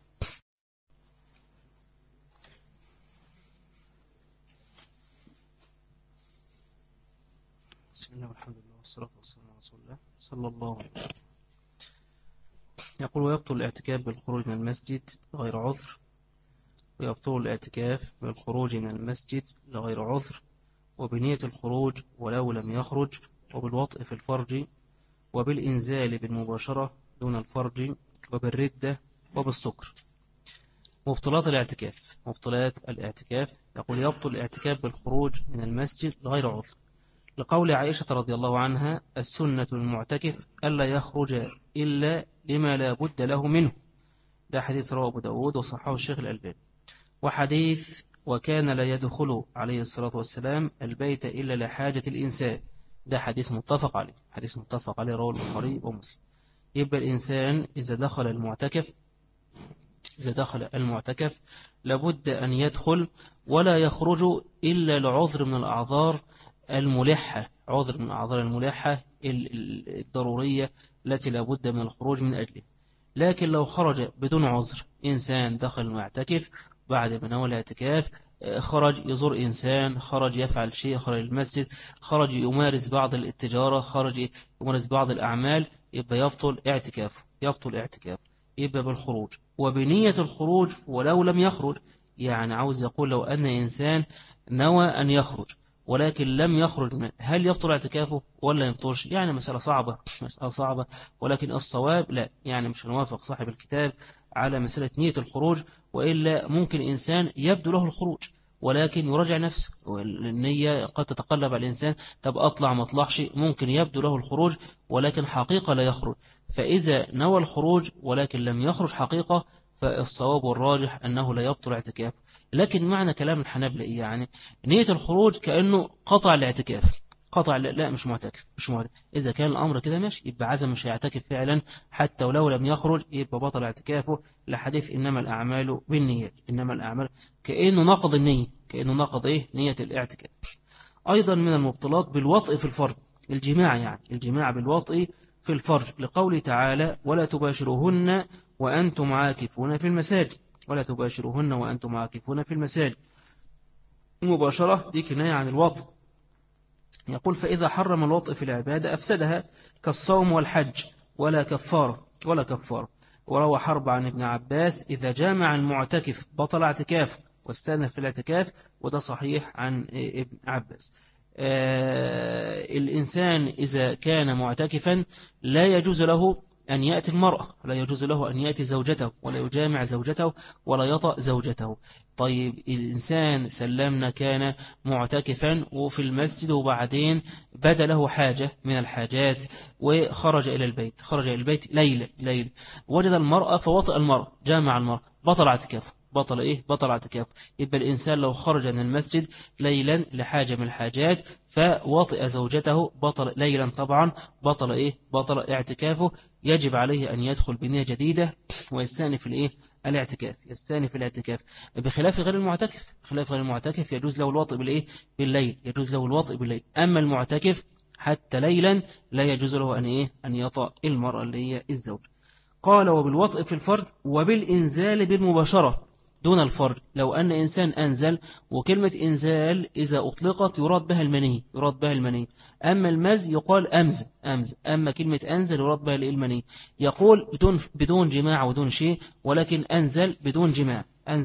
بسم الله والحمد لله والصلاة والسلام على رسول الله صلى الله عليه وسلم. يقول: ويبطل الاعتكاف بالخروج من المسجد غير عذر، ويبطل الاعتكاف بالخروج من المسجد لغير عذر، وبنية الخروج ولو لم يخرج، وبالوطء في الفرج، وبالإنزال بالمباشرة دون الفرج، وبالردة، وبالسكر. مبطلات الاعتكاف. يقول: يبطل الاعتكاف بالخروج من المسجد لغير عذر، لقول عائشة رضي الله عنها: السنة المعتكف ألا يخرج إلا لما لا بد له منه. ده حديث رواه أبو داود وصححه الشيخ الألباني. وحديث: وكان لا يدخل عليه الصلاة والسلام البيت إلا لحاجة الإنسان. ده حديث متفق عليه رواه البخاري ومسلم. يبقى الإنسان إذا دخل المعتكف لابد أن يدخل ولا يخرج إلا لعذر من الأعذار الملحة، عذر من الأعذار الملحة الضرورية التي لابد من الخروج من أجله. لكن لو خرج بدون عذر، إنسان دخل المعتكف بعد ما نوى الاعتكاف، خرج يزور إنسان، خرج يفعل شيء، خرج المسجد، خرج يمارس بعض التجارة، خرج يمارس بعض الأعمال، يبقى يبطل اعتكاف يبقى بالخروج وبنية الخروج ولو لم يخرج. يعني عاوز يقول لو أن إنسان نوى أن يخرج ولكن لم يخرج، هل يبطل اعتكافه ولا يبطلش؟ يعني مسألة صعبة، ولكن الصواب لا، يعني مش هنوافق صاحب الكتاب على مسألة نية الخروج، وإلا ممكن إنسان يبدو له الخروج ولكن يراجع نفسه، والنية قد تتقلب على الإنسان، طب أطلع ما أطلعش، ممكن يبدو له الخروج ولكن حقيقة لا يخرج. فإذا نوى الخروج ولكن لم يخرج حقيقة، فالصواب والراجح أنه لا يبطل اعتكافه. لكن معنى كلام الحنابلة يعني نية الخروج كأنه قطع الاعتكاف، لا مش معتكف. إذا كان الأمر كده ماشي، يبقى عزم مش هيعتكف فعلا، حتى ولو لم يخرج يبقى بطل اعتكافه، لحديث إنما الأعمال بالنيات. إنما الأعمال كأنه نقض النية، نية الاعتكاف. أيضا من المبطلات بالوطء في الفرج، الجماع بالوطء في الفرج، لقول تعالى: ولا تباشروهن وأنتم عاكفون في المساجد. المباشرة دي كناية عن الوطء. يقول: فإذا حرم الوطء في العبادة أفسدها، كالصوم والحج، ولا كفارة. وروى حرب عن ابن عباس: إذا جامع المعتكف بطل اعتكافه واستأنف في الاعتكاف، وده صحيح عن ابن عباس. الإنسان إذا كان معتكفا لا يجوز له أن يأتي المرأة، لا يجوز له أن يأتي زوجته ولا يجامع زوجته ولا يطأ زوجته. طيب الإنسان سلمنا كان معتكفا وفي المسجد وبعدين بدا له حاجة من الحاجات وخرج إلى البيت، خرج إلى البيت ليلة وجد المرأة فوطئ المرأة، جامع المرأة، بطل اعتكافه. بطل إيه؟ بطل اعتكاف. يبقى الإنسان لو خرج من المسجد ليلا لحاجة من الحاجات فوطئ زوجته بطل ليلا، طبعا بطل إيه؟ بطل اعتكافه. يجب عليه أن يدخل بنية جديدة ويستأنف الإيه؟ الاعتكاف، يستأنف الاعتكاف. بخلاف غير المعتكف، خلاف غير المعتكف يجوز له الوطئ بالإيه؟ بالليل، يجوز له الوطئ بالليل. أما المعتكف حتى ليلا لا يجوز له أن إيه؟ أن يطأ المرأة اللي هي الزوج. قال وبالوطئ في الفرج وبالإنزال بالمباشرة دون الفرج. لو أن إنسان أنزل، وكلمة إنزال إذا أطلقت يراد بها المني، يراد بها المني. أما المز يقال أمز. أما كلمة أنزل يراد بها المني. يقول بدون جماع ودون شيء، ولكن أنزل بدون جماع،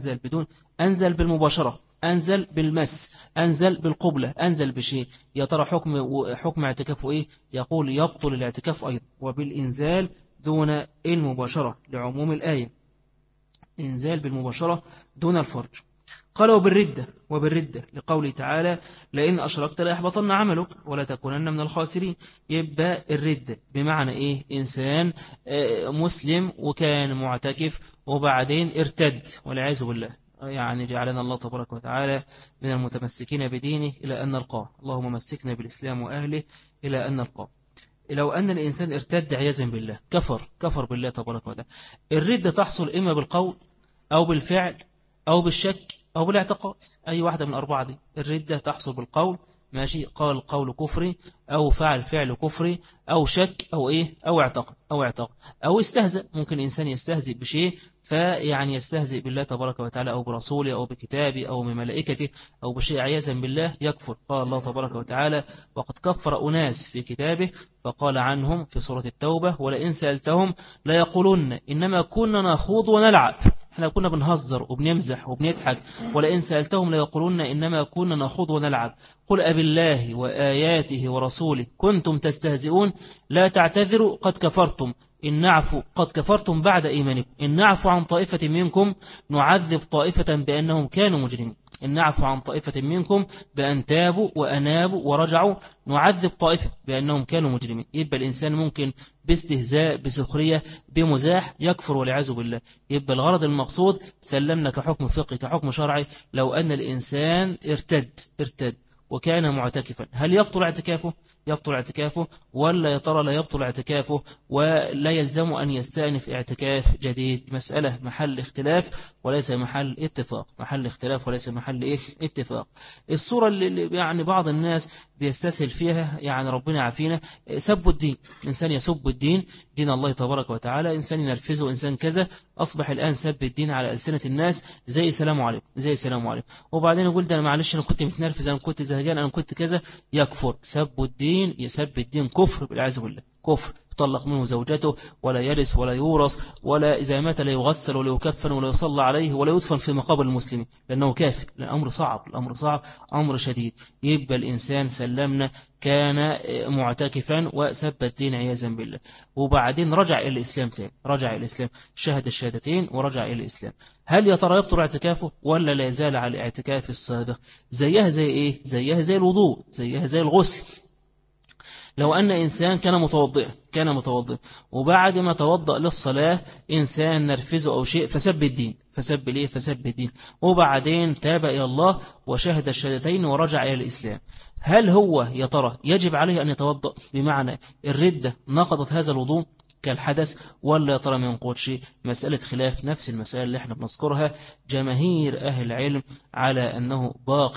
أنزل بالمباشرة، أنزل بالمس، أنزل بالقبلة، أنزل بشيء. يا ترى حكم اعتكافه إيه؟ يقول يبطل الاعتكاف أيضا. وبالإنزال دون المباشرة لعموم الآية، إنزال بالمباشرة دون الفرج. قال وبالردة لقوله تعالى لئن أشركت ليحبطن عملك ولا تكونن من الخاسرين. يبقى الردة بمعنى إيه؟ إنسان مسلم وكان معتكف وبعدين ارتد والعياذ بالله، يعني جعلنا الله تبارك وتعالى من المتمسكين بدينه إلى أن نلقاه. اللهم مسكنا بالإسلام وأهله إلى أن نلقاه. لو أن الإنسان ارتد عياذا بالله، كفر بالله تبارك وتعالى. الردة تحصل إما بالقول أو بالفعل أو بالشك أو بالاعتقاد، أي واحدة من الأربعة دي. الردة تحصل بالقول، ماشي، قال قول كفري أو فعل فعل كفري أو شك أو إيه أو اعتقد أو استهزأ. ممكن إنسان يستهزئ بشيء فيعني يستهزئ بالله تبارك وتعالى أو برسوله أو بكتابه أو بملائكته أو بشيء عياذا بالله يكفر. قال الله تبارك وتعالى وقد كفر أناس في كتابه فقال عنهم في سورة التوبة ولئن سألتهم لا يقولون إنما كنا نخوض ونلعب، احنا كنا بنهزر وبنمزح وبنضحك. ولئن سألتهم لا يقولون إنما كنا نخوض ونلعب قل أبالله وآياته ورسوله كنتم تستهزئون لا تعتذروا قد كفرتم إن نعفو قد كفرتم بعد إيمانكم إن نعفو عن طائفة منكم نعذب طائفة بأنهم كانوا مجرمين. إن نعفو عن طائفة منكم بأن تابوا وأنابوا ورجعوا نعذب طائفة بأنهم كانوا مجرمين. يبقى الإنسان ممكن باستهزاء بسخرية بمزاح يكفر والعياذ بالله. يبقى الغرض المقصود سلمنا كحكم فقهي كحكم شرعي لو أن الإنسان ارتد وكان معتكفا، هل يبطل اعتكافه؟ يبطل اعتكافه ولا يا ترى لا يبطل اعتكافه ولا يلزم أن يستأنف اعتكاف جديد؟ مسألة محل اختلاف وليس محل اتفاق، محل اختلاف وليس محل إيه؟ اتفاق. الصورة اللي يعني بعض الناس بيستسهل فيها، يعني ربنا يعافينا، سب الدين. إنسان يسب الدين، دين الله تبارك وتعالى، إنسان ينرفزه، إنسان كذا. أصبح الآن سب الدين على ألسنة الناس زي سلام عليكم زي سلام عليكم، وبعدين يقول ده أنا معلش أنا كنت متنرفز، أنا كنت زهجان، أنا كنت كذا. يكفر. سب الدين، يسب الدين كفر بالعياذ بالله، كفر. يطلق منه زوجته ولا يرث ولا يورث ولا إذا مات لا يغسل ولا يكفن ولا يصلى عليه ولا يدفن في مقابر المسلمين لأنه كافر. الأمر صعب، الأمر صعب، أمر شديد. يبقى الإنسان سلمنا كان معتكفا وسب الدين عياذا بالله وبعدين رجع إلى الإسلام تاني، رجع إلى الإسلام، شهد الشهادتين ورجع إلى الإسلام. هل يا ترى يبطل اعتكافه ولا لا يزال على الاعتكاف السابق؟ زيها زي إيه؟ زيها زي الوضوء، زيها زي الغسل. لو أن إنسان كان متوضئ وبعد ما توضأ للصلاة إنسان نرفزه أو شيء فسب الدين، فسب الدين وبعدين تاب إلى الله وشهد الشهادتين ورجع إلى الإسلام، هل هو يا ترى يجب عليه أن يتوضأ؟ بمعنى الردة نقضت هذا الوضوء كالحدث ولا يا ترى ما ينقض شيء؟ مسألة خلاف، نفس المسألة اللي احنا بنذكرها. جماهير أهل العلم على أنه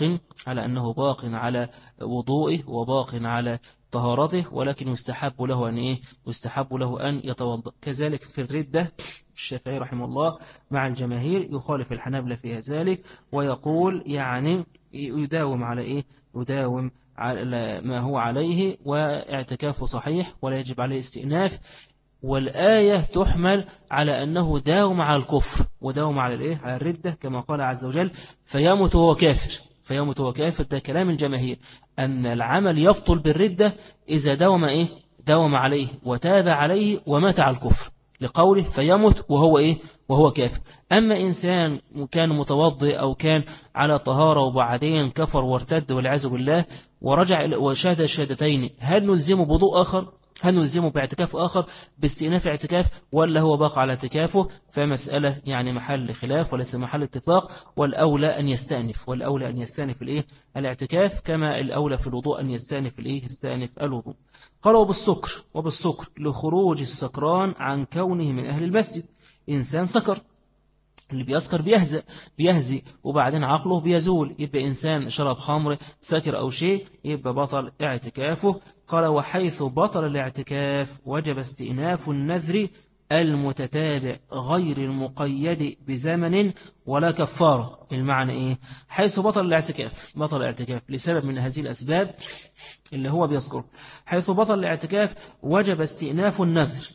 باق على وضوئه وباق على طهارته، ولكن يستحب له أن إيه؟ يستحب له أن يتوضأ. كذلك في الردة الشافعي رحمه الله مع الجماهير يخالف الحنابلة في ذلك ويقول يعني يداوم على إيه؟ يداوم على ما هو عليه واعتكافه صحيح ولا يجب عليه استئناف. والآية تحمل على أنه داوم على الكفر وداوم على الإيه؟ على الردة كما قال عز وجل فيموت وهو كافر. ده كلام الجماهير أن العمل يبطل بالردة إذا داوم إيه؟ داوم عليه وتاب عليه ومات على الكفر، لقوله فيمت وهو إيه؟ وهو كافر. أما إنسان كان متوضئ أو كان على طهارة وبعدين كفر وارتد والعياذ بالله ورجع وشهد الشهادتين، هل نلزمه بوضوء آخر؟ هل نلزمه باعتكاف آخر باستئناف اعتكاف، ولا هو باق على اعتكافه؟ فمسألة يعني محل خلاف وليس محل اتفاق. والأولى أن يستأنف، والأولى أن يستأنف الإيه؟ الاعتكاف، كما الأولى في الوضوء أن يستأنف الإيه؟ يستأنف الوضوء. قال وبالسكر لخروج السكران عن كونه من أهل المسجد. إنسان سكر، اللي بيسكر بيهزئ وبعدين عقله بيزول، يبقى إنسان شرب خمر سكر أو شيء يبقى بطل اعتكافه. قال وحيث بطل الاعتكاف وجب استئناف النذر المتتابع غير المقيد بزمن ولا كفارة. المعنى إيه؟ حيث بطل الاعتكاف لسبب من هذه الأسباب اللي هو بيذكره، حيث بطل الاعتكاف وجب استئناف النذر.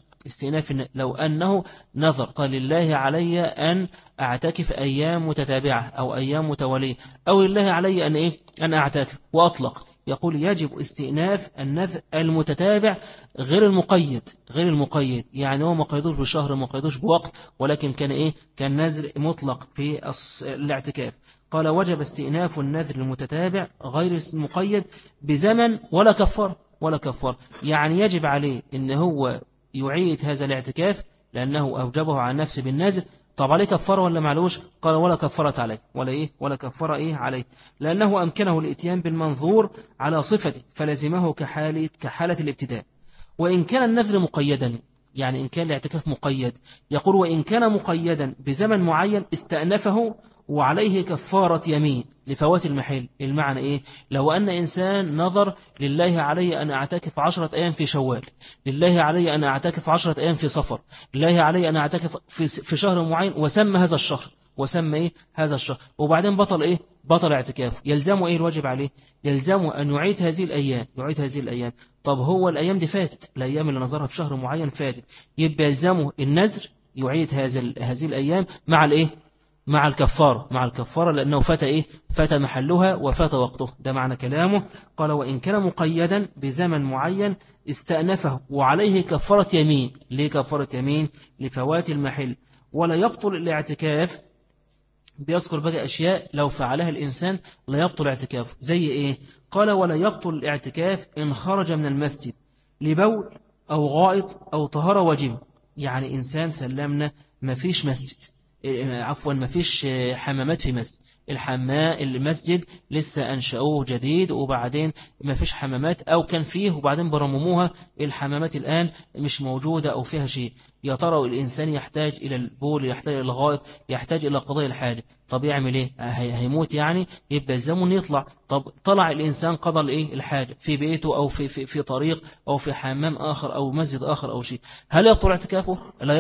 لو أنه نذر قال لله علي أن أعتكف أيام متتابعة أو أيام متوالية، أو لله علي أن إيه؟ أن أعتكف وأطلق، يقول يجب استئناف النذر المتتابع غير المقيد، يعني هو ما قيدوش بشهر ما قيدوش بوقت، ولكن كان إيه؟ كان نذر مطلق في الاعتكاف. قال وجب استئناف النذر المتتابع غير المقيد بزمن ولا كفار، يعني يجب عليه إن هو يعيد هذا الاعتكاف لأنه أوجبه عن نفسه بالنذر. طب عليه كفارة ولا معلوش؟ قال ولا كفارة عليه، ولا كفارة عليه، لأنه أمكنه الإتيان بالمنظور على صفته فلزمه كحالة الابتداء. وإن كان النذر مقيدا، يعني إن كان الاعتكاف مقيد، يقول وإن كان مقيدا بزمن معين استأنفه وعليه كفارة يمين لفوات المحل. المعنى إيه؟ لو أن إنسان نظر لله علي أن أعتكف 10 أيام في شوال، لله علي أن أعتكف 10 أيام في صفر، لله علي أن أعتكف في شهر معين، وسمى هذا الشهر وبعدين بطل اعتكاف، يلزمه إيه الواجب عليه؟ يلزمه أن يعيد هذه الأيام. طب هو الأيام دي فاتت، الأيام اللي نظرها في شهر معين فاتت، يبقى يلزمه النذر يعيد هذه الأيام مع الكفارة لأنه فات محلها وفات وقته. ده معنى كلامه. قال وإن كان مقيدا بزمن معين استأنفه وعليه كفارة يمين. ليه كفارة يمين؟ لفوات المحل. ولا يبطل الاعتكاف، بيذكر بقى أشياء لو فعلها الإنسان لا يبطل اعتكافه. زي إيه؟ قال ولا يبطل الاعتكاف إن خرج من المسجد لبول أو غائط أو طهارة واجبة. يعني إنسان سلمنا ما فيش حمامات في مسجد، المسجد لسه أنشأوه جديد وبعدين ما فيش حمامات، أو كان فيه وبعدين برمموها، الحمامات الآن مش موجودة أو فيها شيء. يا ترى الإنسان يحتاج إلى البول، يحتاج إلى الغائط، يحتاج إلى قضاء الحاجة. طب يعمل إيه؟ هيموت يعني، يبقى الزمن يطلع. طب طلع الإنسان قضى الحاجة في بيته أو في طريق أو في حمام آخر أو مسجد آخر أو شيء، هل يبطل اعتكافه؟ لا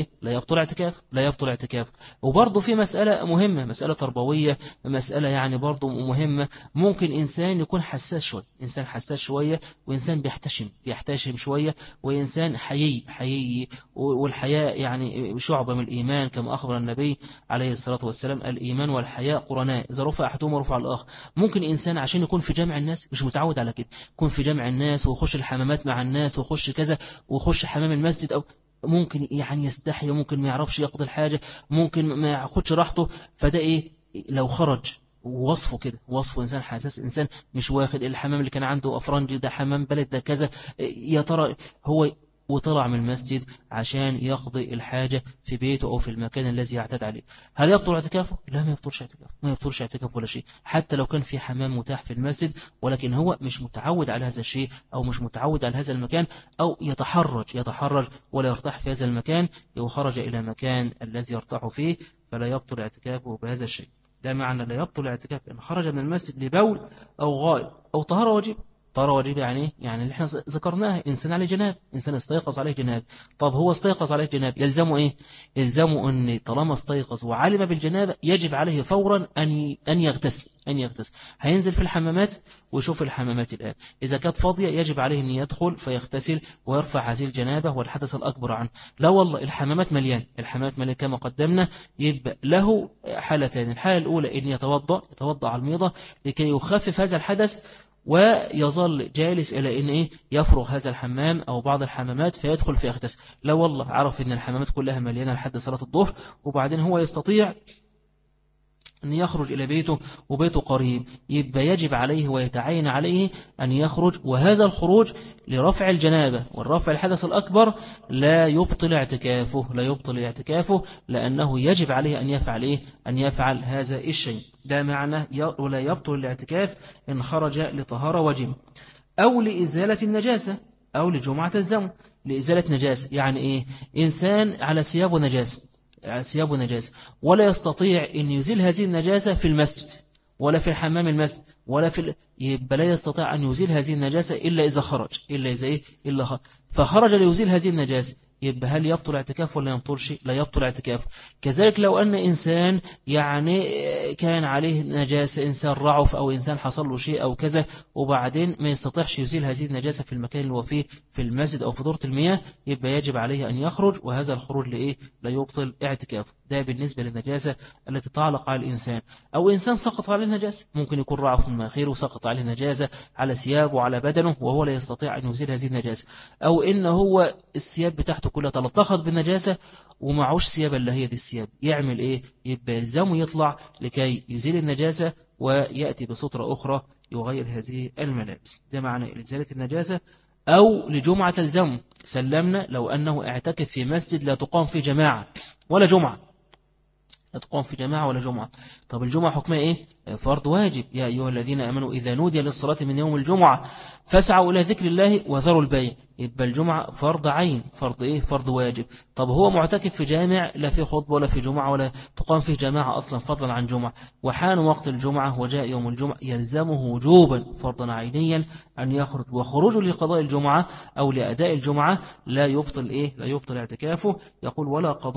يبطل اعتكافه. وبرضه في مسألة مهمة، مسألة تربوية، مسألة يعني برضه مهمة. ممكن إنسان يكون حساس شوية، وإنسان بيحتشم شوية، وإنسان حيي والحياء يعني شعبة من الإيمان كما أخبر النبي عليه الصلاة والسلام الإيمان والحياء قرناء، إذا رفع أحدهما رفع الآخر. ممكن إنسان عشان يكون في جامع الناس مش متعود على كده، يكون في جامع الناس ويخش الحمامات مع الناس ويخش كذا ويخش حمام المسجد، أو ممكن يعني يستحي، ممكن ما يعرفش يقضي الحاجة، ممكن ما ياخدش راحته. فده لو خرج وصفه كده، وصفه إنسان حساس، إنسان مش واخد الحمام اللي كان عنده أفرنجي، ده حمام بلد، ده كذا، يا ترى هو وطلع من المسجد عشان يقضي الحاجة في بيته أو في المكان الذي يعتاد عليه، هل يبطل اعتكافه؟ لا، ما يبطلش اعتكافه ولا شيء، حتى لو كان في حمام متاح في المسجد، ولكن هو مش متعود على هذا الشيء أو مش متعود على هذا المكان، أو يتحرج ولا يرتاح في هذا المكان، وخرج إلى مكان الذي يرتاح فيه، فلا يبطل اعتكافه بهذا الشيء. ده معنى لا يبطل اعتكاف إن خرج من المسجد لبول أو غائط أو طهارة واجب يعني اللي احنا ذكرناه، إنسان عليه جناب، إنسان استيقظ عليه جناب. طب هو استيقظ عليه جناب، يلزمه إيه؟ يلزمه أن طالما استيقظ وعلم بالجنابة يجب عليه فورا أن يغتسل. هينزل في الحمامات ويشوف الحمامات الآن، إذا كانت فاضية يجب عليه أن يدخل فيغتسل ويرفع هذه الجنابة والحدث الأكبر عنه. لا والله الحمامات مليان كما قدمنا، يبقى له حالتين. الحالة الأولى أن يتوضأ على الميضة لكي يخفف هذا الحدث ويظل جالس إلى إن إيه يفرغ هذا الحمام أو بعض الحمامات فيدخل في يغتسل. لا والله عرف إن الحمامات كلها مليانة لحد صلاة الظهر، وبعدين هو يستطيع أن يخرج إلى بيته وبيته قريب، يبقى يجب عليه ويتعين عليه أن يخرج، وهذا الخروج لرفع الجنابة والرفع الحدث الأكبر لا يبطل اعتكافه، لا يبطل اعتكافه، لأنه يجب عليه أن يفعل إيه؟ أن يفعل هذا الشيء. ده معنى ولا يبطل الاعتكاف إن خرج لطهارة واجبة أو لإزالة النجاسة أو لجمعة الزمن. لإزالة نجاسة يعني إيه؟ إنسان على ثيابه نجاسة ولا يستطيع أن يزيل هذه النجاسة في المسجد ولا في الحمام المسجد ولا في يبقى لا يستطيع أن يزيل هذه النجاسة إلا إذا خرج، إلا إذا إيه؟ إلا خرج. فخرج ليزيل هذه النجاسة، يبقى هل يبطل اعتكاف ولا يبطل شيء؟ لا يبطل اعتكاف. كذلك لو أن إنسان يعني كان عليه نجاسة، إنسان رعف أو إنسان حصل له شيء أو كذا، وبعدين ما يستطيعش يزيل هذه النجاسة في المكان اللي هو فيه في المسجد أو في دورة المياه، يبقى يجب عليه أن يخرج، وهذا الخروج لإيه؟ لا يبطل اعتكافه. ده بالنسبة للنجاسة التي تعلق على الإنسان. أو إنسان سقط عليه نجاسة، ممكن يكون رعف من مناخيره وسقط عليه نجاسة على ثيابه وعلى بدنه وهو لا يستطيع أن يزيل هذه النجاسة. أو إن هو الثياب بتاعته كلها تلطخت بالنجاسة ومعوش ثياب إلا هي دي الثياب، يعمل إيه؟ يبقى يلزمه يطلع لكي يزيل النجاسة ويأتي بسترة أخرى يغير هذه الملابس. ده معنى إزالة النجاسة. أو لجمعة الزم، سلمنا لو أنه اعتكف في مسجد لا تقام في جماعة ولا جمعة، لا تقام في جماعة ولا جمعة. طب الجمعة حكمها إيه؟ فرض واجب. يا أيها الذين آمنوا إذا نودي للصلاة من يوم الجمعة فاسعوا إلى ذكر الله وذروا البيع. يبقى الجمعة فرض عين، فرض إيه؟ فرض واجب. طب هو معتكف في جامع لا في خطبة ولا في جمعة ولا تقام في جماعة أصلا فضلا عن جمعة، وحان وقت الجمعة وجاء يوم الجمعة، يلزمه وجوبا فرضا عينيا أن يخرج، وخروجه لقضاء الجمعة أو لأداء الجمعة لا يبطل إيه؟ لا يبطل اعتكافه. يقول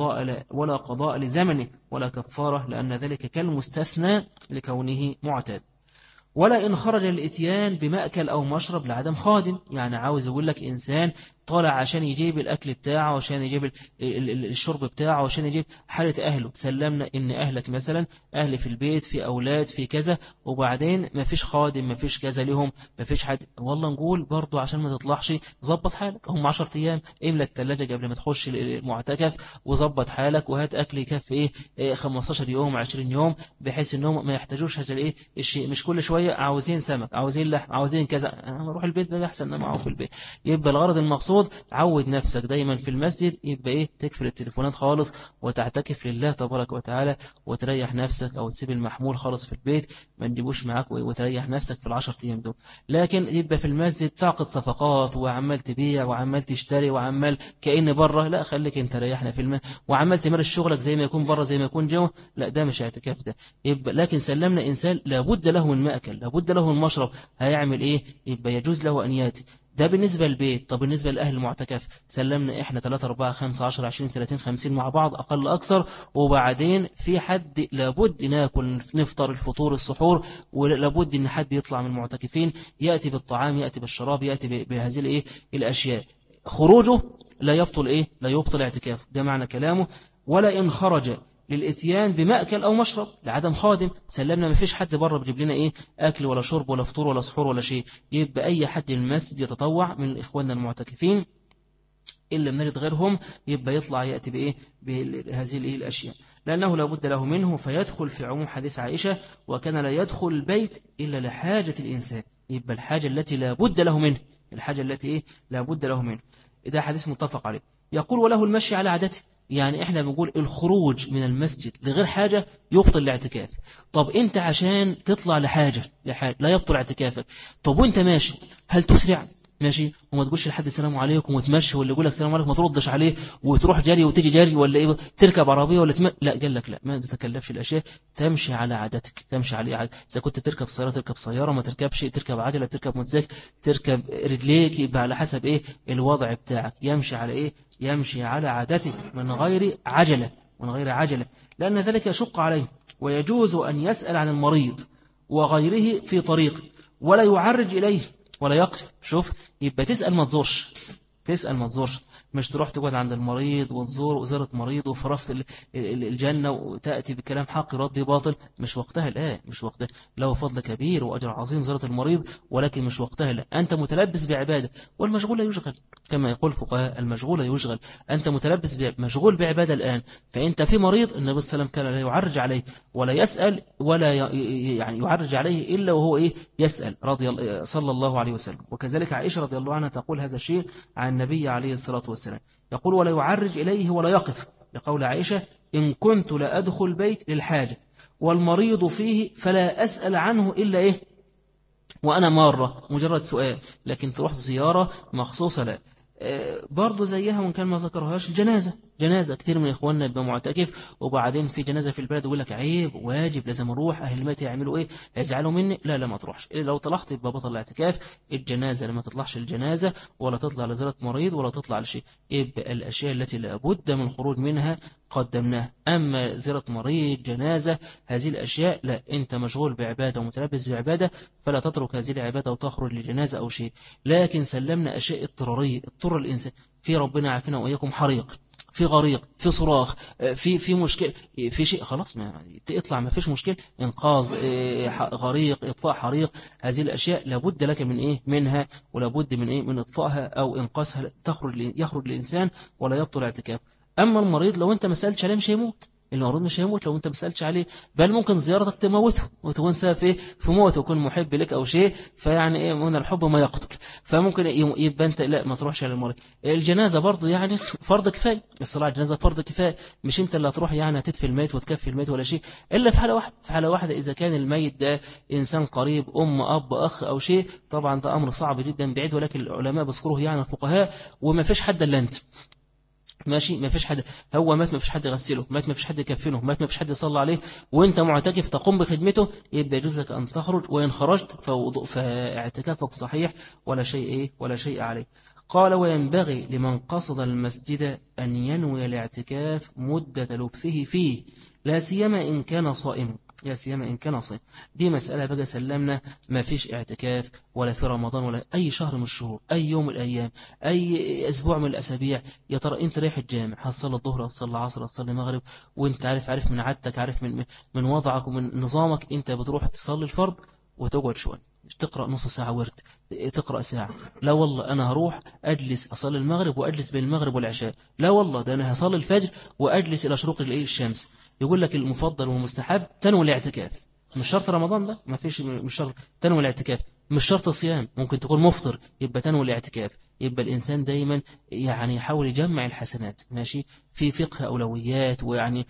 ولا قضاء لزمنه ولا كفارة، لأن ذلك كالمستثنى لكونه معتاد. ولا إن خرج الاتيان بمأكل أو مشرب لعدم خادم، يعني عاوز يقول لك إنسان طالع عشان يجيب الأكل بتاعه، عشان يجيب الشرب بتاعه، عشان يجيب حالة أهله. سلمنا إن أهلك مثلا أهل في البيت، في أولاد، في كذا، وبعدين ما فيش خادم، ما فيش كذا لهم، ما فيش حد. والله نقول برضو عشان ما تطلعش ظبط حالك، هم 10 أيام، املى الثلاجة قبل ما تخش المعتكف وظبط حالك، وهات أكل يكفي 15 يوم 20 يوم، بحيث إنهم ما يحتاجوش هذا الشيء. مش كل شوية عاوزين سمك، عاوزين لحم، عاوزين كذا، أنا أروح البيت بقى أحسن ما معه في البيت. يبقى الغرض المقصود عود نفسك دايما في المسجد، يبقى إيه؟ تكفر التليفونات خالص وتعتكف لله تبارك وتعالى، وتريح نفسك، أو تسيب المحمول خالص في البيت ما تجيبوش معاك، وتريح نفسك في ال10 أيام دول. لكن يبقى في المسجد تعقد صفقات وعمال تبيع وعمال تشتري وعمال كأن بره، لا خليك انت ريحنا في وعمال تمارس شغلك زي ما يكون بره زي ما يكون جوه، لا ده مش اعتكاف ده. يبقى لكن سلمنا إنسان لابد له من مأكل، لابد له من مشرب، هيعمل إيه؟ يبقى يجوز له أن ياتي. ده بالنسبة للبيت. طب بالنسبة لأهل المعتكف، سلمنا إحنا 3 4 5 10 20 30 50 مع بعض أقل أكثر، وبعدين في حد لابد ناكل نفطر الفطور السحور، ولابد إن حد يطلع من المعتكفين يأتي بالطعام، يأتي بالشراب، يأتي بهذه الإيه الأشياء. خروجه لا يبطل إيه؟ لا يبطل اعتكاف. ده معنى كلامه. ولا إن خرج للإتيان بمأكل أو مشرب لعدم خادم، سلمنا ما فيش حد بره بيجيب لنا إيه؟ أكل ولا شرب ولا فطور ولا سحور ولا شيء، يبقى أي حد من المسجد يتطوع من إخواننا المعتكفين إلا من نجد غيرهم، يبقى يطلع يأتي بإيه؟ بهذه الأشياء، لأنه لا بد له منه، فيدخل في عموم حديث عائشة وكان لا يدخل البيت إلا لحاجة الإنسان. يبقى الحاجة التي لا بد له منه، الحاجة التي إيه؟ لا بد له منه. ده حديث متفق عليه. يقول وله المشي على عادته، يعني احنا بنقول الخروج من المسجد لغير حاجة يبطل الاعتكاف. طب انت عشان تطلع لحاجة لا يبطل اعتكافك. طب وانت ماشي هل تسرع؟ ماشي وما تقولش لحد السلام عليكم وتمشي، واللي يقول لك السلام عليكم ما تردش عليه وتروح جري وتيجي جري، ولا ايه تركب عربيه ولا لا قال لك لا، ما تتكلفش الاشياء، تمشي على عادتك، تمشي على عادة. اذا كنت تركب سياره تركب سياره، ما تركبش تركب عجله، تركب موتوسيكل، تركب رجليك، يبقى على حسب ايه الوضع بتاعك، يمشي على ايه؟ يمشي على عادته من غير عجله، من غير عجله، لان ذلك يشق عليه. ويجوز ان يسال عن المريض وغيره في طريق ولا يعرج اليه ولا يقف. شوف، يبقى تسأل ما تزورش، تسأل ما تزورش، مش تروح تقعد عند المريض وتزور زيارة مريض وفرفت الجنة وتأتي بكلام حق رد باطل. مش وقتها الآن، مش وقتها. له فضل كبير وأجر عظيم زيارة المريض، ولكن مش وقتها الآن. أنت متلبس بعبادة، والمشغول لا يشغل، كما يقول فقهاء المشغول لا يشغل. أنت متلبس مشغول بعبادة الآن، فأنت في مريض النبي صلى الله عليه وسلم كان لا يعرج عليه ولا يسأل ولا يعني يعرج عليه إلا وهو يسأل صلى الله عليه وسلم. وكذلك عائشة رضي الله عنها تقول هذا الشيء عن النبي عليه الصلاة والسلام، يقول ولا يعرج إليه ولا يقف، لقول عائشة إن كنت لا أدخل بيت للحاجة والمريض فيه فلا أسأل عنه إلا وأنا مرة مجرد سؤال، لكن تروح زيارة مخصوصة لا. برضو زيها وإن كان ما ذكرهاش الجنازة. جنازة كتير من إخواننا يبقى معتكف وبعدين في جنازة في البلد يقول لك عيب واجب لازم أروح، أهل الميت يعملوا هيزعلوا مني. لا ما تروحش، لو طلعت يبقى بطل الاعتكاف. الجنازة لما تطلعش الجنازة ولا تطلع لزيارة مريض ولا تطلع لشيء، يبقى الأشياء التي لابد من الخروج منها قدمناها. أما زيارة مريض جنازة هذه الأشياء لا، أنت مشغول بعبادة ومتلبس بعبادة، فلا تترك هذه العبادة وتخرج لجنازة أو شيء. لكن سلمنا أشياء اضطرارية اضطر الإنسان في، ربنا عافنا وإياكم، حريق، في غريق، في صراخ، في مشكلة، في شيء، خلاص ما اطلع، ما فيش مشكلة، إنقاذ غريق، إطفاء حريق، هذه الأشياء لابد لك من منها، ولابد من إطفائها أو إنقاذها، يخرج الإنسان ولا يبطل اعتكاف. أما المريض لو أنت ما سألتش عليه مش هيموت، المريض مش هيموت لو أنت ما سألتش عليه، بل ممكن زيارتك تموته وتكون سبب في موت ويكون محب لك أو شيء، فيعني من الحب ما يقتل، فممكن يبقى أنت لا ما تروحش على المريض. الجنازة برضو يعني فرض كفاية، الصلاة على الجنازة فرض كفاية، مش أنت اللي هتروح يعني هتدفي الميت وتكفي الميت ولا شيء، إلا في حالة واحدة، في حالة واحدة إذا كان الميت ده إنسان قريب، أم أب أخ أو شيء، طبعا ده أمر صعب جدا بعيد، ولكن العلماء بذكروه يعني الفقهاء، وما فيش حد إلا أنت ماشي، ما فيش حد، هو مات ما فيش حد يغسله، مات ما فيش حد يكفنه، مات ما فيش حد يصلي عليه، وانت معتكف تقوم بخدمته، يبقى يجوز لك ان تخرج، وان خرجت فاعتكافك صحيح ولا شيء ولا شيء عليه. قال وينبغي لمن قصد المسجد أن ينوي الاعتكاف مدة لبثه فيه، لا سيما إن كان صائما، لا سيما إن كان صائما. دي مسألة بقى سلمنا، ما فيش اعتكاف ولا في رمضان ولا أي شهر من الشهور، أي يوم من الأيام، أي أسبوع من الأسابيع، يا ترى أنت رايح الجامع هتصلي الظهر، هتصلي العصر، هتصلي المغرب، وأنت عارف من عادتك، عارف من وضعك ومن نظامك، أنت بتروح تصلي الفرض وتقعد شوية تقرأ نص ساعة ورد، تقرأ ساعة. لا والله أنا هروح أجلس أصلي المغرب وأجلس بين المغرب والعشاء، لا والله ده أنا هصلي الفجر وأجلس إلى شروق الشمس. يقول لك المفضل والمستحب تنوي الاعتكاف، مش شرط رمضان، ده ما فيش، مش شرط تنوي الاعتكاف، مش شرط الصيام، ممكن تكون مفطر يبقى تنوي الاعتكاف. يبقى الإنسان دايما يعني يحاول يجمع الحسنات، ماشي، في فقه أولويات، ويعني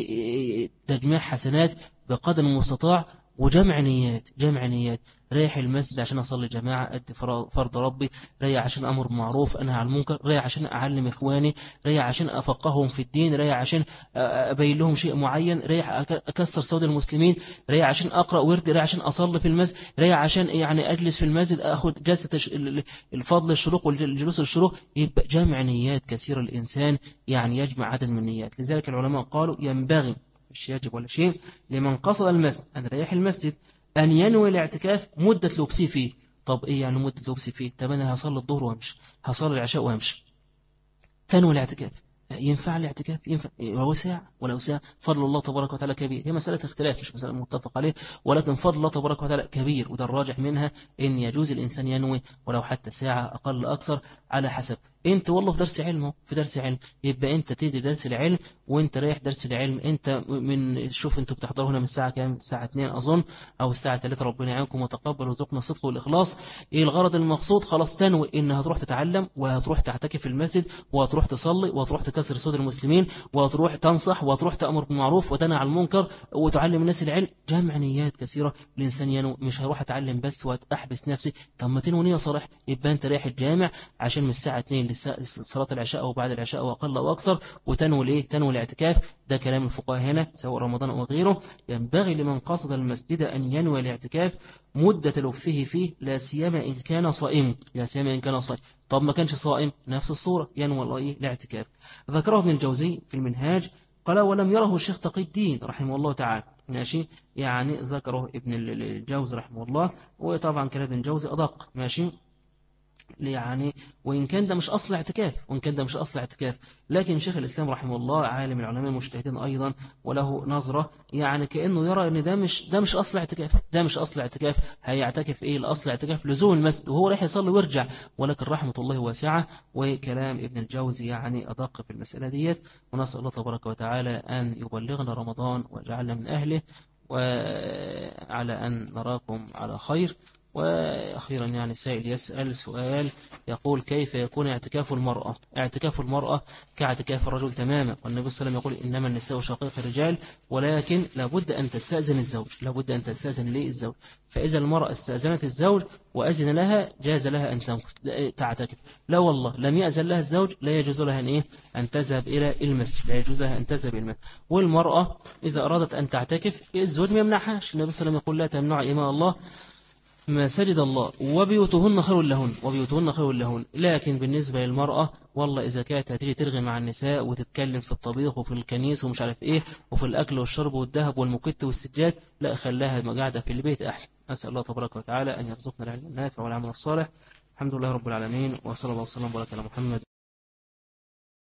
في تجميع حسنات بقدر المستطاع، وجمع نيات، جمع نيات، رايح المسجد عشان أصلي جماعة أدي فرض ربي، رايح عشان أمر بمعروف أنهى عن المنكر، رايح عشان أعلم إخواني، رايح عشان أفقههم في الدين، رايح عشان أبين لهم شيء معين، رايح أكسر سود المسلمين، رايح عشان أقرأ ورد، رايح عشان أصلي في المسجد، رايح عشان يعني أجلس في المسجد أخذ جلسة الفضل الشروق والجلوس الشروق. يبقى جمع نيات كثير، الإنسان يعني يجمع عدد من النيات. لذلك العلماء قالوا ينبغي، مش يجب ولا شيء، لمن قصد المسجد أن رايح المسجد أن ينوي الاعتكاف مدة لبسي فيه. طب إيه يعني مدة لبسي فيه؟ طب أنا هصلي الظهر وامشي، هصلي العشاء وامشي، تنوي الاعتكاف. ينفع الاعتكاف؟ ينفع ولو ساعة، ولو ساعة، فضل الله تبارك وتعالى كبير. هي مسألة اختلاف مش مسألة متفق عليه، ولكن فضل الله تبارك وتعالى كبير، وده الراجح منها إن يجوز الإنسان ينوي ولو حتى ساعة، أقل أكثر، على حسب. انت والله في درس علم، في درس علم، يبقى انت تدي درس العلم وانت رايح درس العلم، انت شوف انتوا بتحضروا هنا من الساعة كام؟ الساعة 2 أظن أو الساعة 3، ربنا يعينكم وتقبل وذوقنا الصدق والإخلاص. ايه الغرض المقصود؟ خلاص تنوي انها تروح تتعلم، وهتروح تعتكف في المسجد، وهتروح تصلي، وهتروح تكسر صدر المسلمين، وهتروح تنصح، وهتروح تأمر بالمعروف وتنهى عن المنكر وتعلم الناس العلم. جمع نيات كثيرة الإنسان ينوي، مش هروح أتعلم بس وأحبس نفسي. طب ما تنوي نية صالح، يبقى انت رايح الجامع عشان من الساعة 2 صلاة العشاء أو بعد العشاء أو أقل أو أكثر، وتنوي الإيه؟ تنوي الاعتكاف. ده كلام الفقهاء هنا سواء رمضان أو غيره. ينبغي لمن قصد المسجد أن ينوي الاعتكاف مدة لبثه فيه، لا سيما إن كان صائم، لا سيما إن كان صائم. طب ما كانش صائم، نفس الصورة، ينوي الله الاعتكاف. ذكره ابن الجوزي في المنهاج، قال ولم يره الشيخ تقي الدين رحمه الله تعالى، ماشي، يعني ذكره ابن الجوزي رحمه الله، وطبعا كلام ابن الجوزي أدق، ماشي. يعني وإن كان ده مش أصل اعتكاف، لكن شيخ الإسلام رحمه الله عالم العلماء المجتهدين أيضا، وله نظرة يعني كأنه يرى أن ده مش أصل اعتكاف، هيعتكف إيه؟ الأصل اعتكاف لزوم المسجد وهو رايح يصلي ويرجع. ولكن رحمة الله واسعة، وكلام ابن الجوزي يعني أدق في المسألة ديت. ونسأل الله تبارك وتعالى أن يبلغنا رمضان ويجعلنا من أهله، وعلى أن نراكم على خير. وأخيرا يعني سائل يسأل سؤال يقول: كيف يكون اعتكاف المرأة كاعتكاف الرجل تماما؟ والنبي صلى الله عليه وسلم يقول: إنما النساء شقيق الرجال، ولكن لابد أن تستأذن للزوج. فإذا المرأة استأذنت الزوج وأذن لها جاز لها أن تعتكف. لا والله لم يأذن لها الزوج لا يجوز لها أن تذهب إلى المسجد، والمرأة إذا أرادت أن تعتكف الزوج ما يمنعهاش. النبي صلى الله عليه وسلم يقول: لا تمنع إماء الله مساجد الله وبيوتهن خير لهن. لكن بالنسبة للمرأة والله إذا كانت هتيجي ترغي مع النساء وتتكلم في الطبيخ وفي الكنيس ومش عارف إيه وفي الأكل والشرب والذهب والمكت والسجاد، لا خلاها قاعدة في البيت أحسن. أسأل الله تبارك وتعالى أن يرزقنا العلم النافع والعمل الصالح. الحمد لله رب العالمين، وصلى الله وسلم وبارك على محمد.